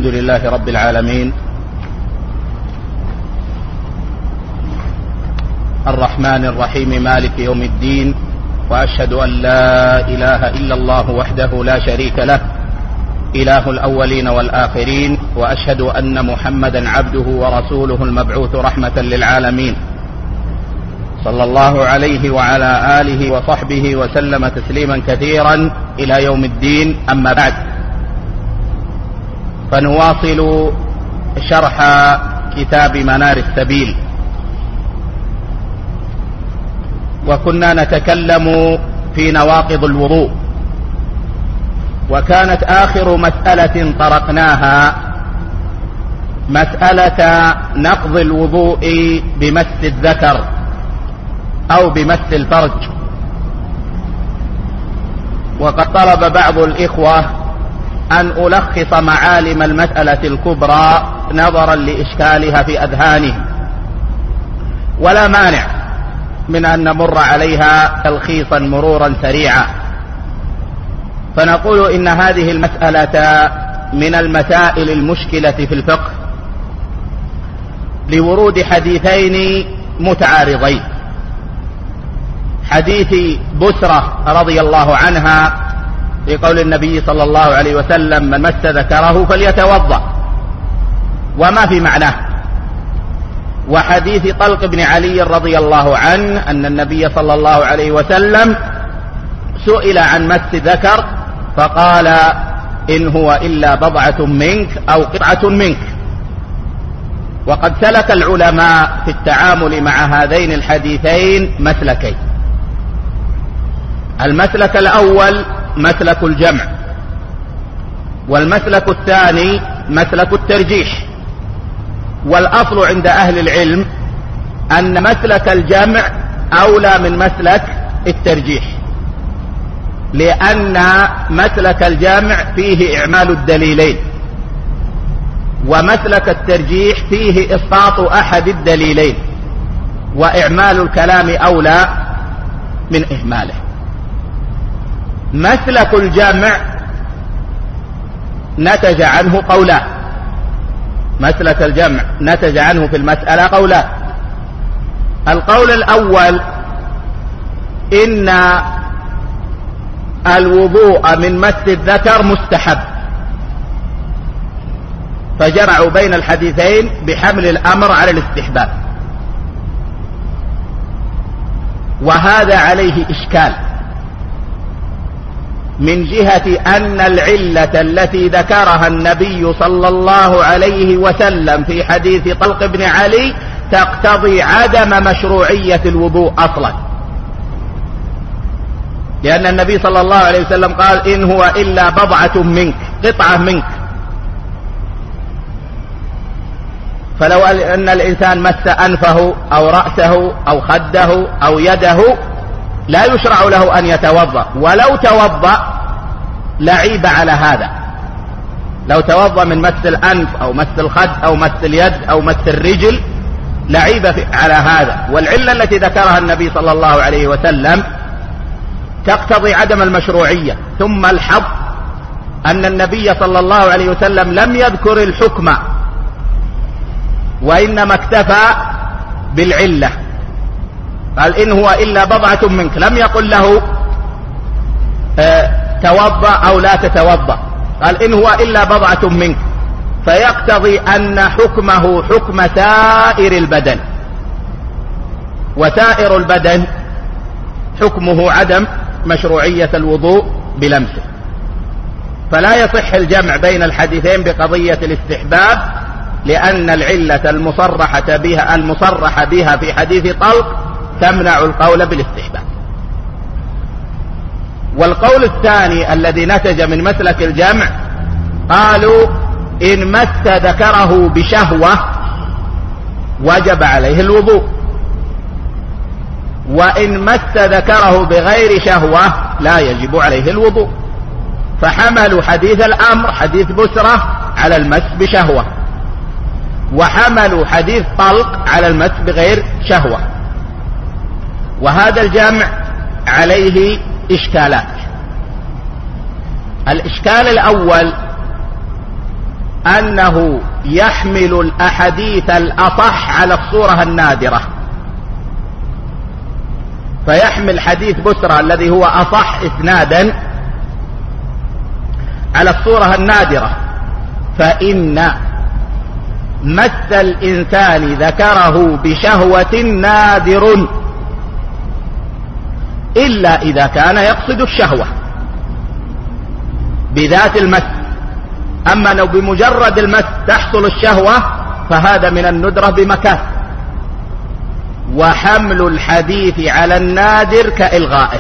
الحمد لله رب العالمين، الرحمن الرحيم، مالك يوم الدين، وأشهد أن لا إله إلا الله وحده لا شريك له، إله الأولين والآخرين، وأشهد أن محمدا عبده ورسوله المبعوث رحمة للعالمين، صلى الله عليه وعلى آله وصحبه وسلم تسليما كثيرا إلى يوم الدين. أما بعد، فنواصل شرح كتاب منار السبيل، وكنا نتكلم في نواقض الوضوء، وكانت آخر مسألة طرقناها مسألة نقض الوضوء بمس الذكر أو بمس الفرج. وقد طلب بعض الإخوة أن ألخص معالم المسألة الكبرى نظرا لإشكالها في أذهانهم، ولا مانع من أن نمر عليها تلخيصا مرورا سريعا. فنقول إن هذه المسألة من المسائل المشكلة في الفقه لورود حديثين متعارضين: حديث بسرة رضي الله عنها في قول النبي صلى الله عليه وسلم: من مس ذكره فليتوضأ، وما في معناه، وحديث طلق بن علي رضي الله عنه أن النبي صلى الله عليه وسلم سئل عن مس ذكر فقال: إن هو إلا بضعة منك أو قطعة منك. وقد سلك العلماء في التعامل مع هذين الحديثين مسلكين: المسلك الأول مسلك الجمع، والمسلك الثاني مسلك الترجيح. والأصل عند أهل العلم أن مسلك الجمع أولى من مسلك الترجيح، لأن مسلك الجمع فيه إعمال الدليلين، ومسلك الترجيح فيه إسقاط أحد الدليلين، وإعمال الكلام أولى من إهماله. مسلك الجمع نتج عنه قولان، مسلك الجمع نتج عنه في المسألة قولان. القول الأول: إن الوضوء من مس الذكر مستحب، فجمعوا بين الحديثين بحمل الأمر على الاستحباب، وهذا عليه إشكال من جهة أن العلة التي ذكرها النبي صلى الله عليه وسلم في حديث طلق بن علي تقتضي عدم مشروعية الوضوء أصلا، لأن النبي صلى الله عليه وسلم قال: إن هو إلا بضعة منك، قطعة منك. فلو أن الإنسان مس أنفه أو رأسه أو خده أو يده لا يشرع له أن يتوضأ، ولو توضأ لعيب على هذا. لو توضأ من مس الأنف أو مس الخد أو مس اليد أو مس الرجل لعيب على هذا. والعلة التي ذكرها النبي صلى الله عليه وسلم تقتضي عدم المشروعية. ثم الحظ أن النبي صلى الله عليه وسلم لم يذكر الحكم، وإنما اكتفى بالعلة، قال: إن هو إلا بضعة منك، لم يقل له توضأ أو لا تتوضأ، قال: إن هو إلا بضعة منك، فيقتضي أن حكمه حكم سائر البدن، وسائر البدن حكمه عدم مشروعية الوضوء بلمسه. فلا يصح الجمع بين الحديثين بقضية الاستحباب، لأن العلة المصرح بها في حديث طلق تمنع القول بالاستحباب. والقول الثاني الذي نتج من مسلك الجمع قالوا: إن مس ذكره بشهوة وجب عليه الوضوء، وإن مس ذكره بغير شهوة لا يجب عليه الوضوء. فحملوا حديث الأمر حديث بسرة على المس بشهوة، وحملوا حديث طلق على المس بغير شهوة. وهذا الجمع عليه إشكالات. الإشكال الأول أنه يحمل الأحاديث الأصح على الصورة النادرة، فيحمل حديث بسرى الذي هو أصح إسنادا على الصورة النادرة. فإن مس الإنسان ذكره بشهوة نادر إلا إذا كان يقصد الشهوة بذات المس. أما لو بمجرد المس تحصل الشهوة فهذا من الندرة بمكان. وحمل الحديث على النادر كإلغائه.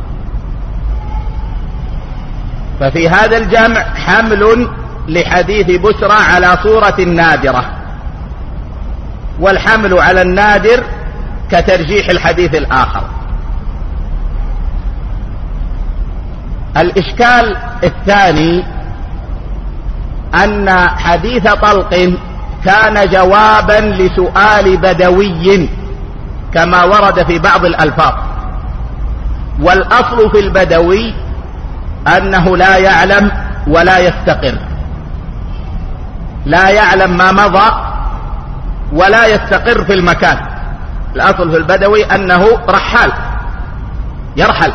ففي هذا الجمع حمل لحديث بسرى على صورة نادرة، والحمل على النادر كترجيح الحديث الآخر. الإشكال الثاني أن حديث طلق كان جوابا لسؤال بدوي كما ورد في بعض الألفاظ، والأصل في البدوي أنه لا يعلم ولا يستقر، لا يعلم ما مضى ولا يستقر في المكان. الأصل في البدوي أنه رحال يرحل.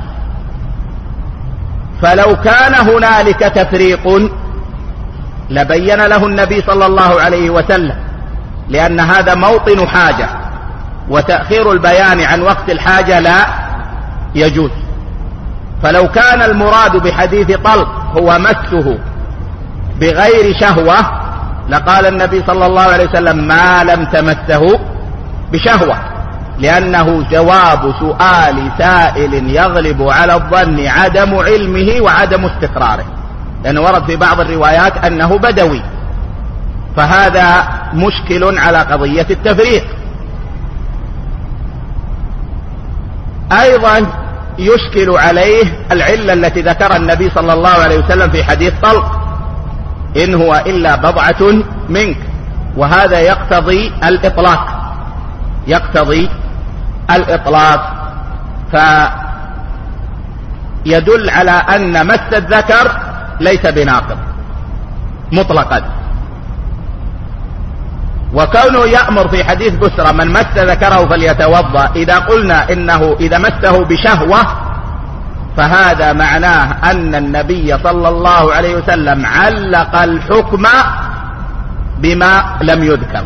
فلو كان هنالك تفريق لبين له النبي صلى الله عليه وسلم، لأن هذا موطن حاجة، وتأخير البيان عن وقت الحاجة لا يجوز. فلو كان المراد بحديث طلق هو مسه بغير شهوة لقال النبي صلى الله عليه وسلم ما لم تمسه بشهوة، لأنه جواب سؤال سائل يغلب على الظن عدم علمه وعدم استقراره، لأنه ورد في بعض الروايات أنه بدوي، فهذا مشكل على قضية التفريق. أيضا يشكل عليه العلة التي ذكرها النبي صلى الله عليه وسلم في حديث طلق إن هو إلا بضعة منك، وهذا يقتضي الإطلاق، يقتضي الإطلاق، فيدل على أن مس الذكر ليس بناقض مطلقا. وكونه يأمر في حديث بسرى من مس ذكره فليتوضأ، إذا قلنا إنه إذا مسه بشهوة فهذا معناه أن النبي صلى الله عليه وسلم علق الحكم بما لم يذكر،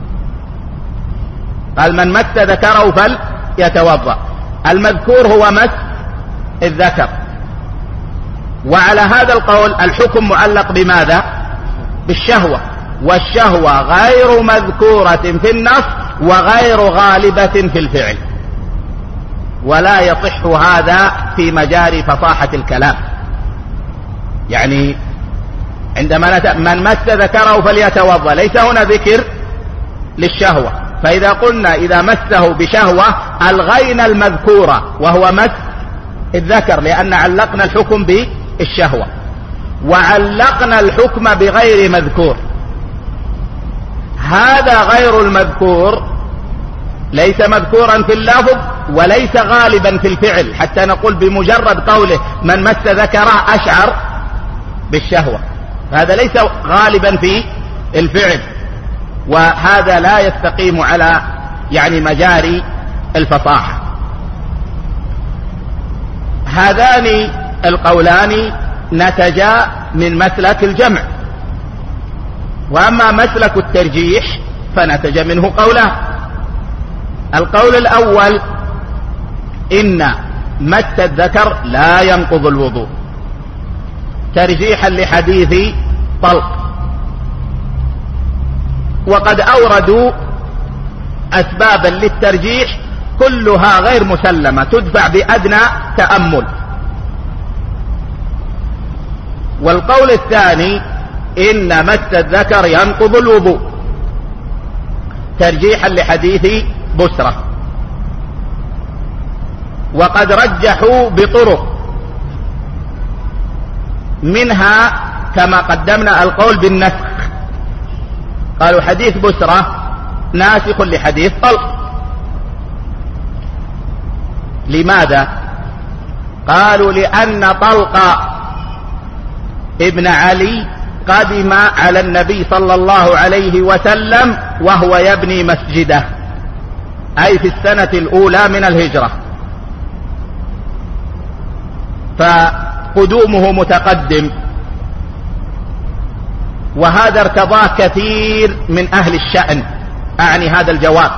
قال من مس ذكره فليتوضأ، المذكور هو مس الذكر. وعلى هذا القول الحكم معلق بماذا؟ بالشهوة، والشهوة غير مذكورة في النص وغير غالبة في الفعل، ولا يصح هذا في مجاري فصاحة الكلام. يعني عندما من مس ذكره فليتوضأ ليس هنا ذكر للشهوة، فإذا قلنا إذا مسه بشهوة ألغينا المذكورة وهو مس الذكر، لأن علقنا الحكم بالشهوة وعلقنا الحكم بغير مذكور. هذا غير المذكور ليس مذكورا في اللفظ وليس غالبا في الفعل، حتى نقول بمجرد قوله من مس ذكره أشعر بالشهوة، هذا ليس غالبا في الفعل، وهذا لا يستقيم على يعني مجاري الفصاحة. هذان القولان نتجا من مسلك الجمع، وأما مسلك الترجيح فنتج منه قولان. القول الأول إن مس الذكر لا ينقض الوضوء ترجيحا لحديث طلق، وقد أوردوا أسبابا للترجيح كلها غير مسلمة تدفع بأدنى تأمل. والقول الثاني إن مس الذكر ينقض الوضوء ترجيحا لحديث بسرة، وقد رجحوا بطرق، منها كما قدمنا القول بالنسخ، قالوا حديث بسرة ناسخ لحديث طلق. لماذا؟ قالوا لأن طلق ابن علي قدم على النبي صلى الله عليه وسلم وهو يبني مسجده، أي في السنة الأولى من الهجرة، فقدومه متقدم، وهذا ارتضاه كثير من أهل الشأن، أعني هذا الجواب.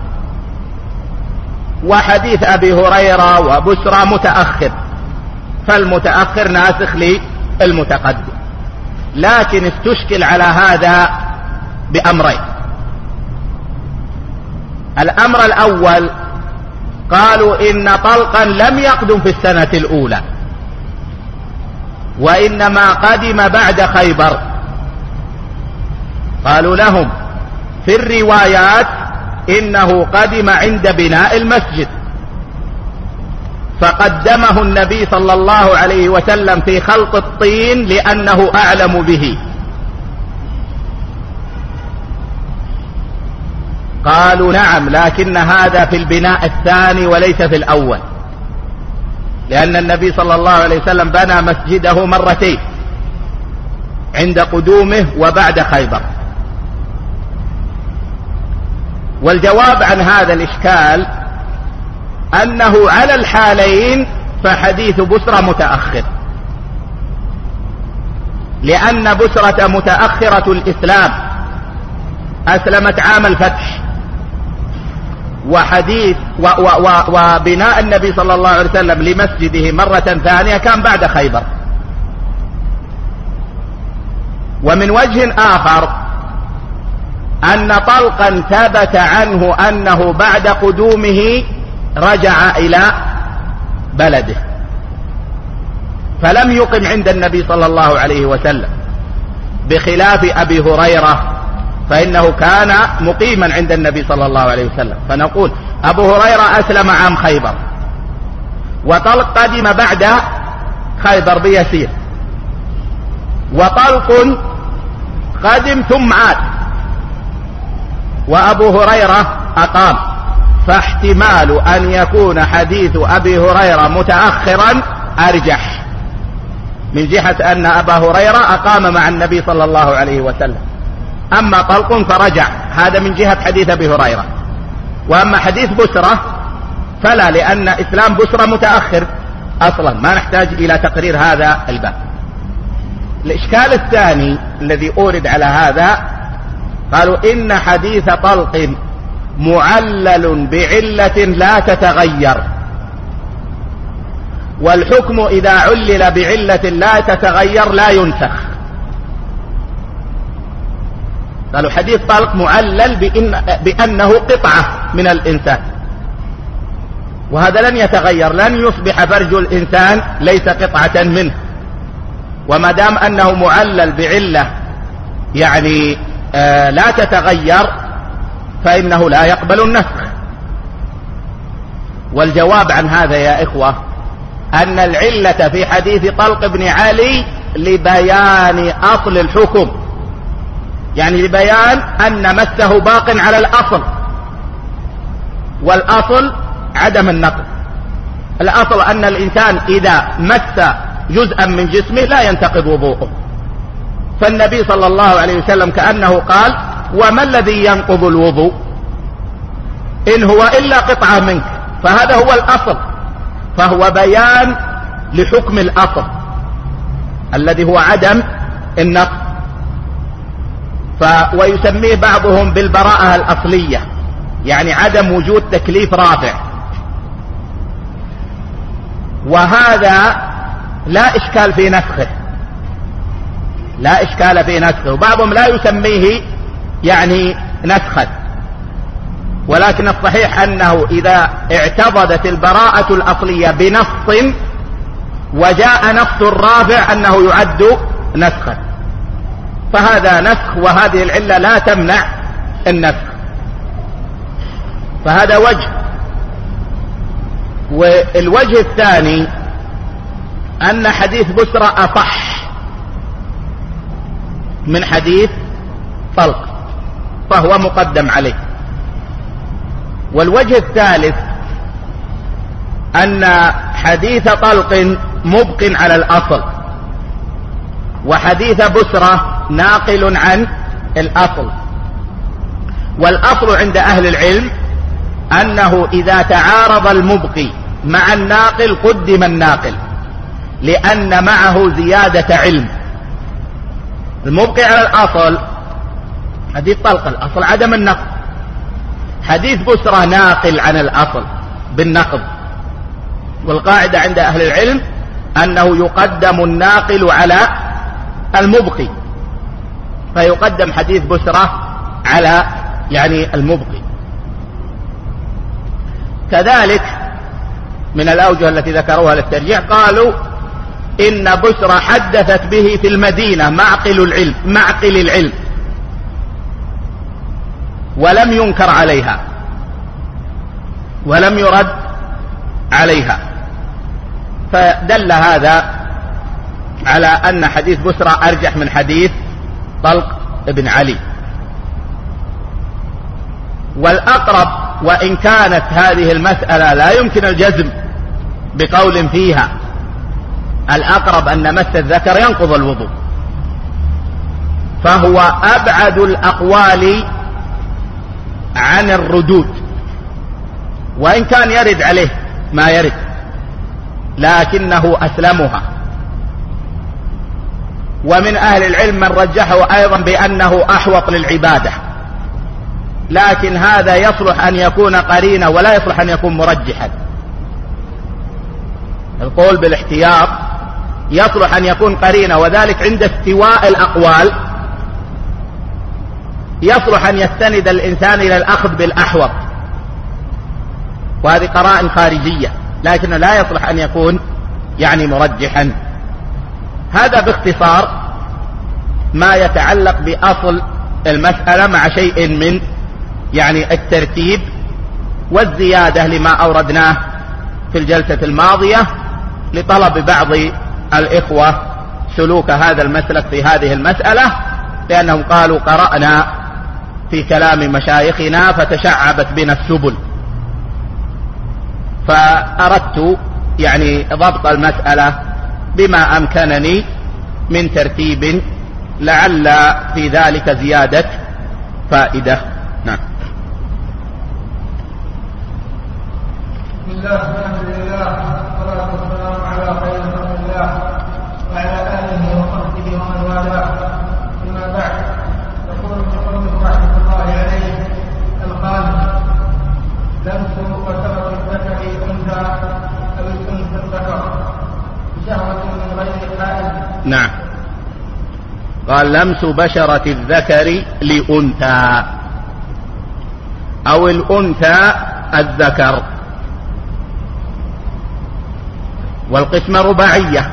وحديث أبي هريرة وبسرى متأخر، فالمتأخر ناسخ للمتقدم، لكن استشكل على هذا بأمرين. الأمر الأول، قالوا إن طلقا لم يقدم في السنة الأولى، وإنما قدم بعد خيبر. قالوا لهم في الروايات إنه قدم عند بناء المسجد، فقدمه النبي صلى الله عليه وسلم في خلط الطين لأنه أعلم به. قالوا نعم، لكن هذا في البناء الثاني وليس في الأول، لأن النبي صلى الله عليه وسلم بنى مسجده مرتين، عند قدومه وبعد خيبر. والجواب عن هذا الإشكال أنه على الحالين فحديث بسرى متأخر، لأن بسرة متأخرة الإسلام، أسلمت عام الفتح، وحديث وبناء النبي صلى الله عليه وسلم لمسجده مرة ثانية كان بعد خيبر. ومن وجه آخر أن طلقا ثبت عنه أنه بعد قدومه رجع إلى بلده، فلم يقم عند النبي صلى الله عليه وسلم، بخلاف أبي هريرة فإنه كان مقيما عند النبي صلى الله عليه وسلم. فنقول أبو هريرة أسلم عام خيبر، وطلق قدم بعد خيبر بيسير، وطلق قدم ثم عاد، وأبو هريرة أقام، فاحتمال أن يكون حديث أبي هريرة متأخرا أرجح، من جهة أن أبا هريرة أقام مع النبي صلى الله عليه وسلم. أما طلق فرجع، هذا من جهة حديث أبي هريرة. وأما حديث بسرة فلا، لأن إسلام بسرة متأخر أصلا، ما نحتاج إلى تقرير هذا الباب. الإشكال الثاني الذي أورد على هذا، قالوا إن حديث طلق معلل بعلة لا تتغير، والحكم إذا علل بعلة لا تتغير لا ينسخ. قالوا حديث طلق معلل بأنه قطعة من الإنسان، وهذا لن يتغير، لن يصبح فرج الإنسان ليس قطعة منه، وما دام أنه معلل بعلة يعني لا تتغير فإنه لا يقبل النسخ. والجواب عن هذا يا إخوة أن العلة في حديث طلق بن علي لبيان أصل الحكم، يعني لبيان أن مسه باق على الأصل، والأصل عدم النقل. الأصل أن الإنسان إذا مس جزءا من جسمه لا ينتقض وضوءه، فالنبي صلى الله عليه وسلم كأنه قال: وما الذي ينقض الوضوء إن هو إلا قطعة منك، فهذا هو الأصل، فهو بيان لحكم الأصل الذي هو عدم النقض. ويسميه بعضهم بالبراءة الأصلية، يعني عدم وجود تكليف رافع، وهذا لا إشكال في نسخه، لا إشكال في نسخه. وبعضهم لا يسميه يعني نسخا، ولكن الصحيح أنه إذا اعتضدت البراءة الأصلية بنص وجاء نص رافع أنه يعد نسخا، فهذا نسخ، وهذه العلة لا تمنع النسخ. فهذا وجه. والوجه الثاني أن حديث بسرى أصح من حديث طلق، فهو مقدم عليه. والوجه الثالث أن حديث طلق مبق على الأصل، وحديث بسرى ناقل عن الأصل. والأصل عند أهل العلم أنه إذا تعارض المبقي مع الناقل قدم الناقل، لأن معه زيادة علم. المبقي على الأصل حديث طلق، الأصل عدم النقض. حديث بسرة ناقل عن الأصل بالنقض. والقاعدة عند أهل العلم أنه يقدم الناقل على المبقي، فيقدم حديث بسرة على المبقي. كذلك من الأوجه التي ذكروها للترجيح قالوا إن بسرة حدثت به في المدينة معقل العلم ولم ينكر عليها ولم يرد عليها، فدل هذا على أن حديث بسرة أرجح من حديث طلق بن علي. والأقرب، وإن كانت هذه المسألة لا يمكن الجزم بقول فيها، الأقرب أن مس الذكر ينقض الوضوء، فهو أبعد الأقوال عن الردود، وإن كان يرد عليه ما يرد لكنه أسلمها. ومن أهل العلم من رجحه أيضا بأنه أحوط للعبادة، لكن هذا يصلح أن يكون قرينة ولا يصلح أن يكون مرجحا. القول بالاحتياط يصلح أن يكون قرينة، وذلك عند استواء الأقوال يصلح أن يستند الإنسان إلى الأخذ بالأحوط، وهذه قرائن خارجية، لكن لا يصلح أن يكون مرجحا. هذا باختصار ما يتعلق بأصل المسألة مع شيء من الترتيب والزيادة لما أوردناه في الجلسة الماضية لطلب بعض الإخوة سلوك هذا المسلك في هذه المسألة، لأنهم قالوا قرأنا في كلام مشايخنا فتشعبت بنا السبل، فأردت ضبط المسألة بما أمكنني من ترتيب لعل في ذلك زيادة فائدة. نعم. بسم الله الحمد لله والصلاة والسلام على خير خلق الله وعلى آله وصحبه ومن والاه. أما بعد، يقول المصنف رحمة الله عليه الخامس: لمس وثمر الذكر أنثى أو الأنثى الذكر بشهوة من غير حائل. نعم. قال: لمس بشرة الذكر لأنثى أو الأنثى الذكر. والقسمة رباعية: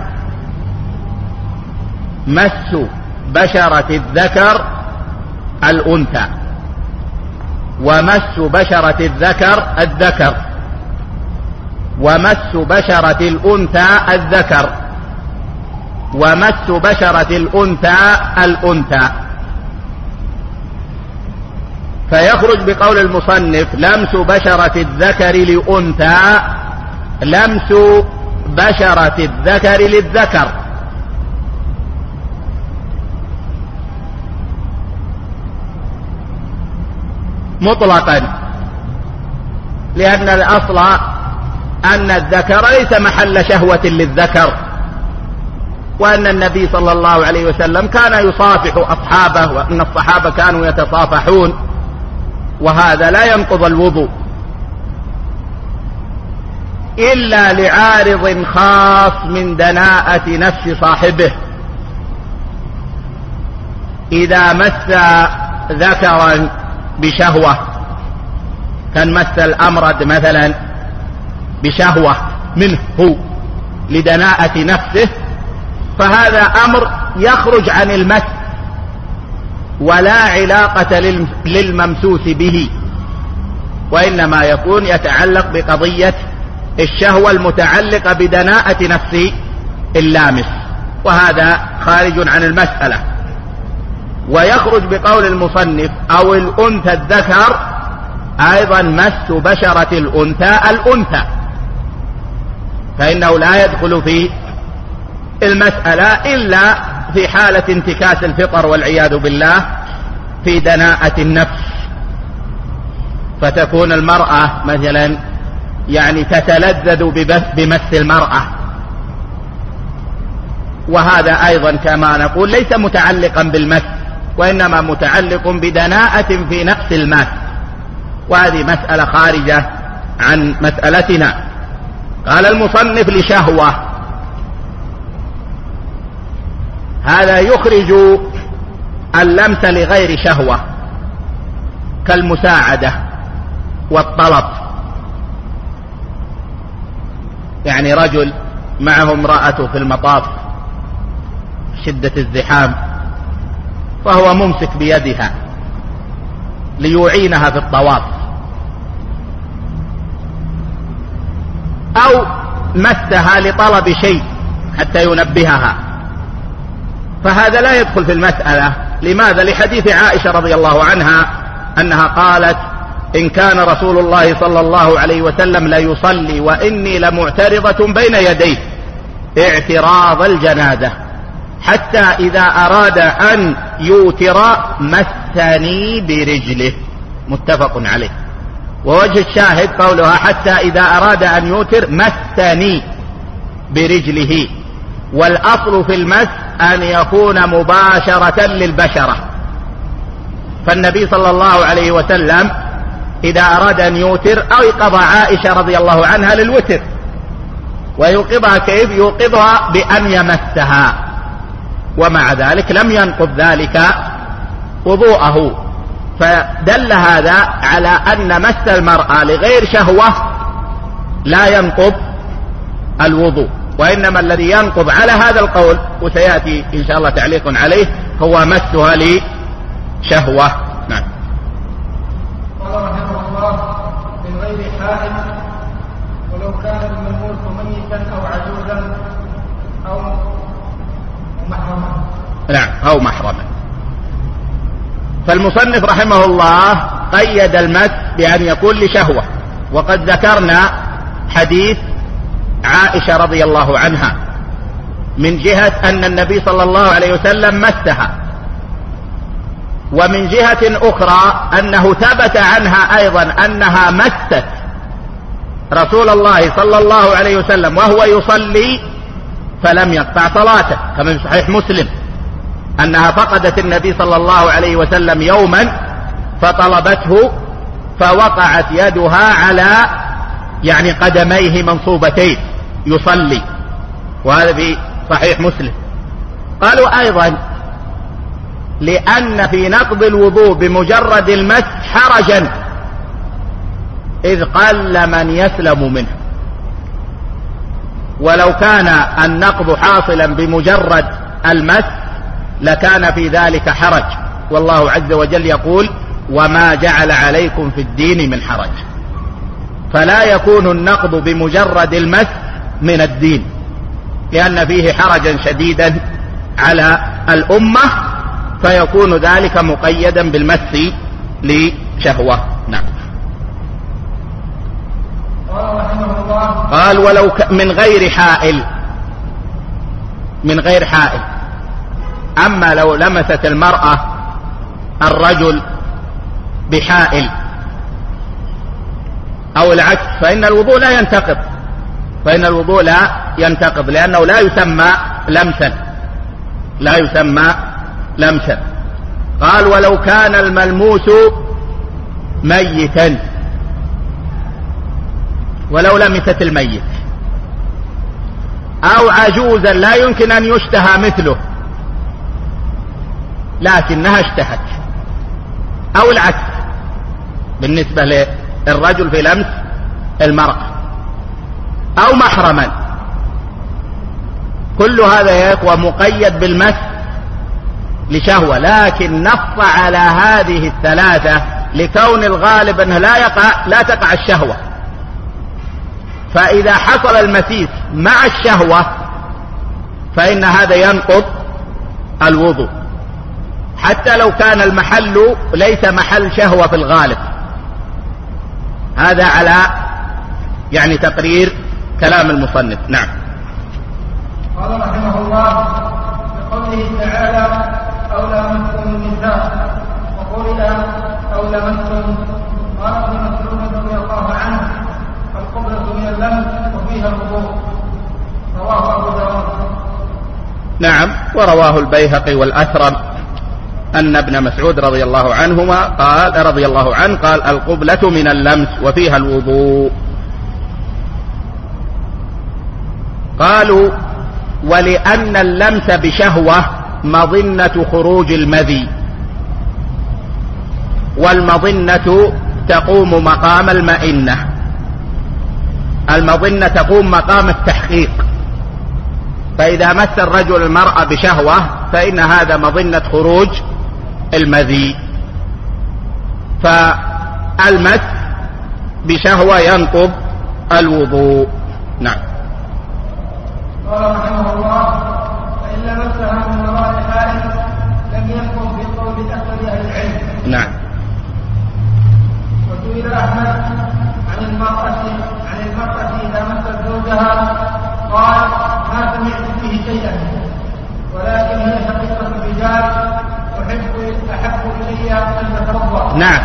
مس بشرة الذكر الأنثى، ومس بشرة الذكر الذكر، ومس بشرة الأنثى الذكر، ومس بشرة الأنثى الأنثى. فيخرج بقول المصنف: لمس بشرة الذكر لأنثى، لمس بشرة الذكر للذكر. مطلقا، لأن الأصل أن الذكر ليس محل شهوة للذكر، وأن النبي صلى الله عليه وسلم كان يصافح أصحابه، وأن الصحابة كانوا يتصافحون، وهذا لا ينقض الوضوء إلا لعارض خاص من دناءة نفس صاحبه. إذا مس ذكرا بشهوة، كان مس الأمرد مثلا بشهوة منه لدناءة نفسه، فهذا أمر يخرج عن المس ولا علاقة للممسوس به، وإنما يكون يتعلق بقضية الشهوة المتعلقة بدناءة نفس اللامس، وهذا خارج عن المسألة. ويخرج بقول المصنف: أو الأنثى الذكر، أيضا مس بشرة الأنثى الأنثى، فإنه لا يدخل في المسألة إلا في حالة انتكاس الفطر والعياذ بالله في دناءة النفس، فتكون المرأة مثلا يعني تتلذذ بمس المرأة، وهذا أيضا كما نقول ليس متعلقا بالمس، وإنما متعلق بدناءة في نفس الماس، وهذه مسألة خارجة عن مسألتنا. قال المصنف لشهوة، هذا يخرج اللمس لغير شهوة كالمساعدة والطلب، يعني رجل معه امرأته في المطاف شدة الزحام، فهو ممسك بيدها ليعينها في الطواف، أو مسها لطلب شيء حتى ينبهها، فهذا لا يدخل في المسألة. لماذا؟ لحديث عائشة رضي الله عنها أنها قالت: إن كان رسول الله صلى الله عليه وسلم ليصلي وإني لمعترضة بين يديه اعتراض الجنازة، حتى إذا أراد أن يوتر مسني برجله، متفق عليه. ووجه الشاهد قولها حتى إذا أراد أن يوتر مسني برجله، والأصل في المس أن يكون مباشرة للبشرة، فالنبي صلى الله عليه وسلم إذا أراد أن يوتر أيقظ عائشة رضي الله عنها للوتر، ويوقظها كيف؟ يوقظها بأن يمسها، ومع ذلك لم ينقض ذلك وضوءه، فدل هذا على أن مس المرأة لغير شهوة لا ينقض الوضوء، وإنما الذي ينقض على هذا القول، وسيأتي إن شاء الله تعليق عليه، هو مسها لشهوة. نعم. قال رحمه الله: من غير حائل، ولو كان الملموس ميتا أو عجوزا أو محرما. نعم، أو محرما. فالمصنف رحمه الله قيد المس بأن يكون لشهوة، وقد ذكرنا حديث عائشة رضي الله عنها من جهة أن النبي صلى الله عليه وسلم مسها، ومن جهة أخرى أنه ثبت عنها أيضا أنها مست رسول الله صلى الله عليه وسلم وهو يصلي فلم يقطع صلاته، كما في صحيح مسلم أنها فقدت النبي صلى الله عليه وسلم يوما فطلبته، فوقعت يدها على يعني قدميه منصوبتين يصلي، وهذا في صحيح مسلم. قالوا أيضا لأن في نقض الوضوء بمجرد المس حرجا، إذ قل من يسلم منه، ولو كان النقض حاصلا بمجرد المس لكان في ذلك حرج، والله عز وجل يقول: وما جعل عليكم في الدين من حرج، فلا يكون النقض بمجرد المس من الدين، لأن فيه حرجا شديدا على الأمة، فيكون ذلك مقيدا بالمس لشهوة. نعم. قال: ولو من غير حائل، من غير حائل. أما لو لمست المرأة الرجل بحائل أو العكس فإن الوضوء لا ينتقض، فإن الوضوء لا ينتقض، لأنه لا يسمى لمسا، لا يسمى لمسا. قال: ولو كان الملموس ميتا، ولو لمست الميت، أو عجوزا لا يمكن أن يشتهى مثله لكنها اشتهت، أو العكس بالنسبة للرجل في لمس المرأة، أو محرما، كل هذا يكون مقيد بالمس لشهوة، لكن نص على هذه الثلاثة لكون الغالب أنه لا تقع الشهوة، فإذا حصل المسيس مع الشهوة فإن هذا ينقض الوضوء، حتى لو كان المحل ليس محل شهوة في الغالب. هذا على يعني تقرير كلام المصنف. نعم. قال رحمه الله: بقوله قوله تعالى أو لامستم النساء، وقرئ أو لمستم. قال ابن مسعود رضي الله عنه القبلة من اللمس وفيها الوضوء. رواه أبو داود. نعم. ورواه البيهقي والأثرم أن ابن مسعود رضي الله عنه قال القبلة من اللمس وفيها الوضوء. قالوا ولأن اللمس بشهوة مظنة خروج المذي، والمظنة تقوم مقام المئنة، المظنة تقوم مقام التحقيق، فإذا مس الرجل المرأة بشهوة فإن هذا مظنة خروج المذي، فالمس بشهوة ينقض الوضوء. نعم. قال رحمه الله فإن لمسها من وراء حائل لم يكن في قول أكثر أهل العلم. نعم. وسئل أحمد عن المرأة إذا مست زوجها قال ما سمعت فيه شيئا، ولكن هي حقيقة الرجال أحب إلي أن تتوضأ. نعم.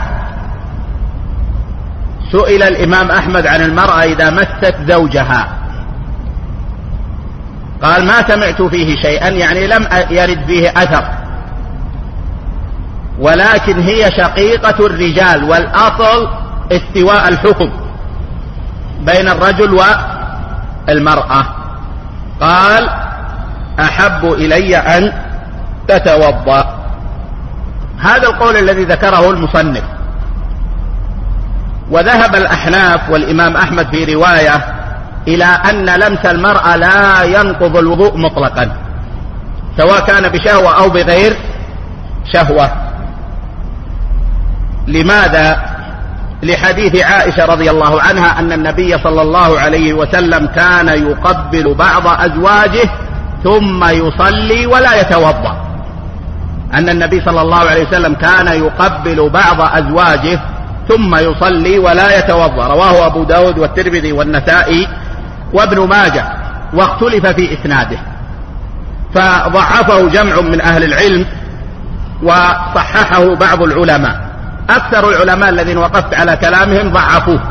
سئل الإمام أحمد عن المرأة إذا مست زوجها قال ما سمعت فيه شيئا، يعني لم يرد فيه أثر، ولكن هي شقيقة الرجال، والأصل استواء الحكم بين الرجل والمرأة. قال أحب إلي أن تتوضأ. هذا القول الذي ذكره المصنف. وذهب الأحناف والإمام أحمد في رواية إلى أن لمس المرأة لا ينقض الوضوء مطلقا، سواء كان بشهوة أو بغير شهوة. لماذا؟ لحديث عائشة رضي الله عنها أن النبي صلى الله عليه وسلم كان يقبل بعض أزواجه ثم يصلي ولا يتوضأ. أن النبي صلى الله عليه وسلم كان يقبل بعض أزواجه ثم يصلي ولا يتوضأ. رواه أبو داود والترمذي والنسائي وابن ماجه، واختلف في إسناده، فضعفه جمع من أهل العلم وصححه بعض العلماء. أكثر العلماء الذين وقفت على كلامهم ضعفوه،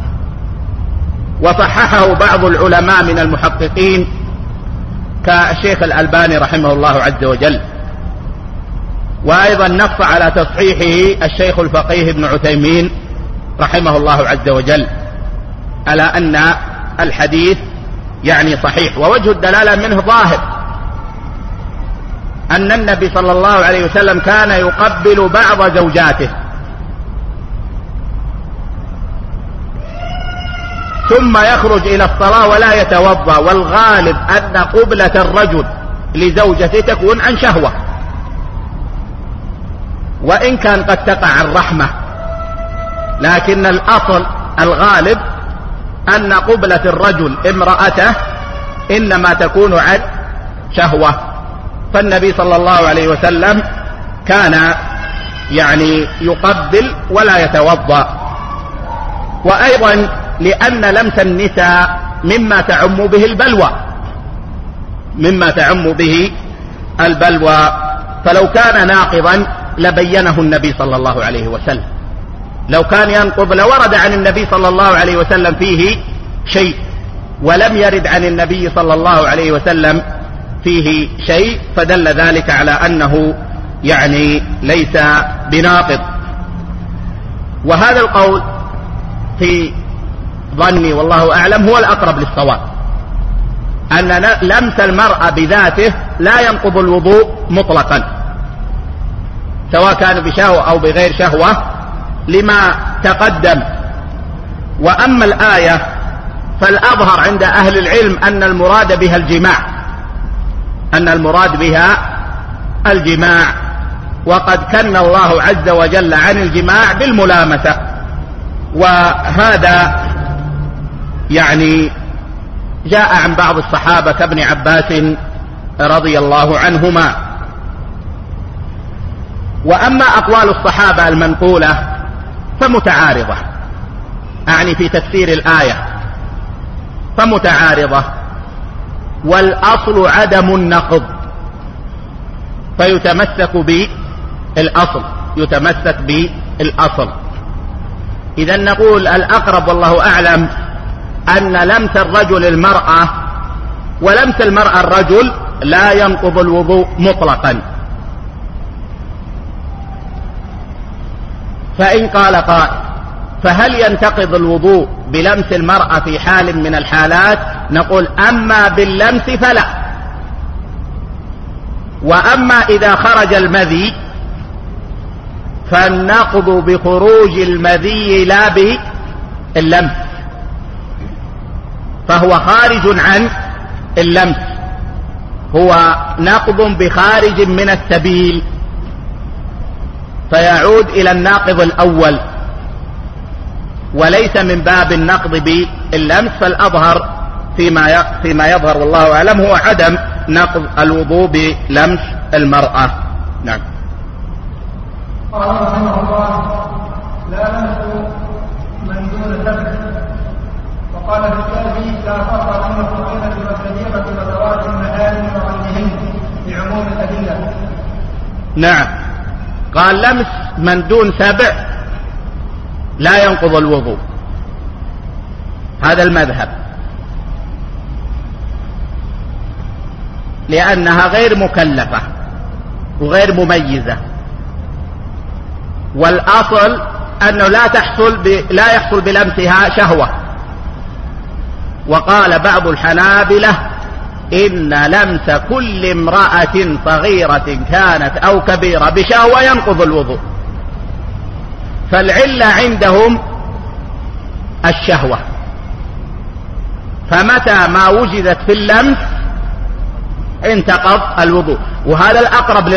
وصححه بعض العلماء من المحققين كالشيخ الألباني رحمه الله عز وجل. وأيضا نص على تصحيحه الشيخ الفقيه ابن عثيمين رحمه الله عز وجل على أن الحديث يعني صحيح. ووجه الدلالة منه ظاهر، أن النبي صلى الله عليه وسلم كان يقبل بعض زوجاته ثم يخرج إلى الصلاة ولا يتوضأ، والغالب أن قبلة الرجل لزوجته تكون عن شهوة، وإن كان قد تقع عن رحمة، لكن الأصل الغالب أن قبلة الرجل امرأته إنما تكون عن شهوة. فالنبي صلى الله عليه وسلم كان يعني يقبل ولا يتوضأ. وأيضا لأن لمس النساء مما تعم به البلوى، فلو كان ناقضا لبينه النبي صلى الله عليه وسلم. لو كان ينقض لورد عن النبي صلى الله عليه وسلم فيه شيء، ولم يرد عن النبي صلى الله عليه وسلم فيه شيء، فدل ذلك على أنه يعني ليس بناقض. وهذا القول في ظني والله أعلم هو الأقرب للصواب، أن لمس المرأة بذاته لا ينقض الوضوء مطلقا، سواء كان بشهوة أو بغير شهوة، لما تقدم. وأما الآية فالأظهر عند أهل العلم أن المراد بها الجماع، وقد كن الله عز وجل عن الجماع بالملامسة، وهذا يعني جاء عن بعض الصحابة كابن عباس رضي الله عنهما. وأما أقوال الصحابة المنقولة فمتعارضة، أعني في تفسير الآية فمتعارضة، والأصل عدم النقض، فيتمسك بالأصل. إذا نقول الأقرب والله أعلم أن لمس الرجل المرأة ولمس المرأة الرجل لا ينقض الوضوء مطلقا. فإن قال قائل فهل ينتقض الوضوء بلمس المرأة في حال من الحالات؟ نقول أما باللمس فلا، وأما إذا خرج المذي فالنقض بخروج المذي لا باللمس، فهو خارج عن اللمس، هو نقض بخارج من السبيل، فيعود إلى الناقض الأول وليس من باب النقض باللمس. فالأظهر فيما يظهر والله أعلم هو عدم نقض الوضوء بلمس المرأة. نعم. قال رحمه الله: لا لمس من دون سبب. وقال في الشافعي: لا فرق بين الصغيرة والكبيرة وذوات المحارم وغيرهن بعموم الأدلة. نعم. قال لمس من دون سبع لا ينقض الوضوء، هذا المذهب، لأنها غير مكلفة وغير مميزة، والأصل أنه لا يحصل بلمسها شهوة. وقال بعض الحنابلة إن لمس كل امرأة صغيرة كانت أو كبيرة بشهوة ينقض الوضوء، فالعلة عندهم الشهوة، فمتى ما وجدت في اللمس انتقض الوضوء. وهذا الأقرب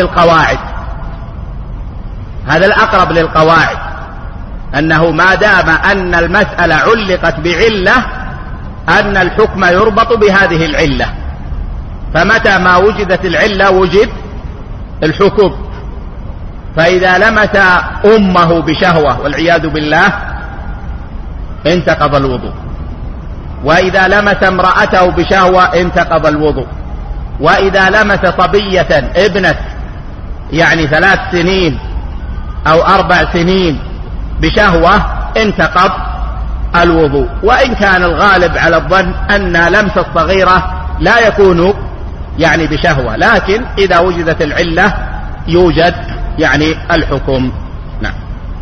للقواعد، أنه ما دام أن المسألة علقت بعلة أن الحكم يربط بهذه العلة، فمتى ما وجدت العلة وجد الحكم. فإذا لمس أمه بشهوة والعياذ بالله انتقض الوضوء، وإذا لمس امرأته بشهوة انتقض الوضوء، وإذا لمس صبية ابنة يعني 3 سنين أو 4 سنين بشهوة انتقض الوضوء. وإن كان الغالب على الظن أن لمس الصغيرة لا يكون يعني بشهوة، لكن إذا وجدت العلة يوجد يعني الحكم. نعم.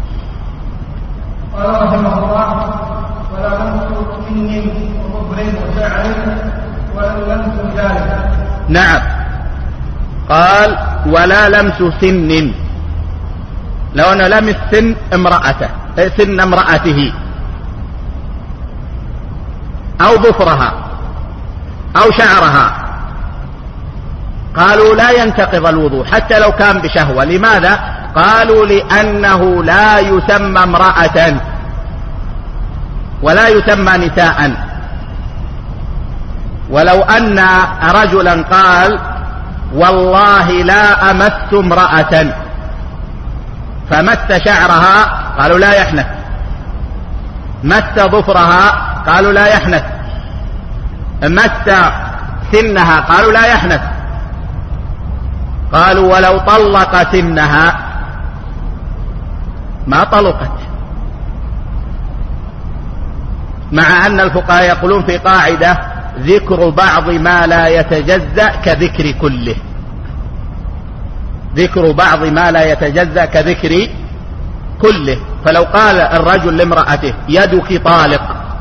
قال رحمه الله: ولا لمس سن وظفر وشعر ولا لمس ذلك. نعم. قال ولا لمس سن، لو أنه لمس سن امرأته أو ظفرها أو شعرها، قالوا لا ينتقض الوضوء حتى لو كان بشهوة. لماذا؟ قالوا لأنه لا يسمى امرأة ولا يسمى نساء. ولو أن رجلا قال والله لا أمس امرأة فمس شعرها قالوا لا يحنث، مس ظفرها قالوا لا يحنث، مس سنها قالوا لا يحنث. قالوا ولو طلق سنها ما طلقت، مع أن الفقهاء يقولون في قاعدة ذكر بعض ما لا يتجزأ كذكر كله، ذكر بعض ما لا يتجزأ كذكر كله. فلو قال الرجل لامرأته يدك طالق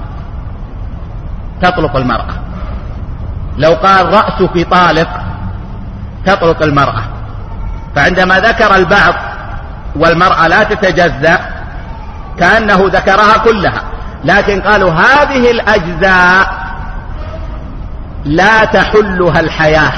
تطلق المرأة، لو قال رأسك طالق تطلق المرأة. فعندما ذكر البعض والمرأة لا تتجزأ كأنه ذكرها كلها، لكن قالوا هذه الأجزاء لا تحلها الحياة،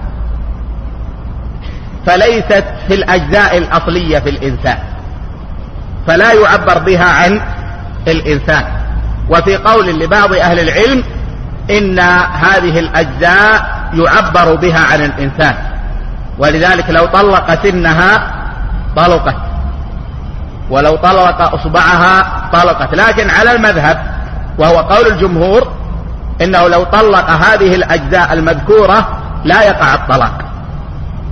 فليست في الأجزاء الأصلية في الإنسان، فلا يعبر بها عن الإنسان. وفي قول لبعض أهل العلم إن هذه الأجزاء يعبر بها عن الإنسان، ولذلك لو طلق سنها طلقت، ولو طلق أصبعها طلقت. لكن على المذهب وهو قول الجمهور إنه لو طلق هذه الأجزاء المذكورة لا يقع الطلاق،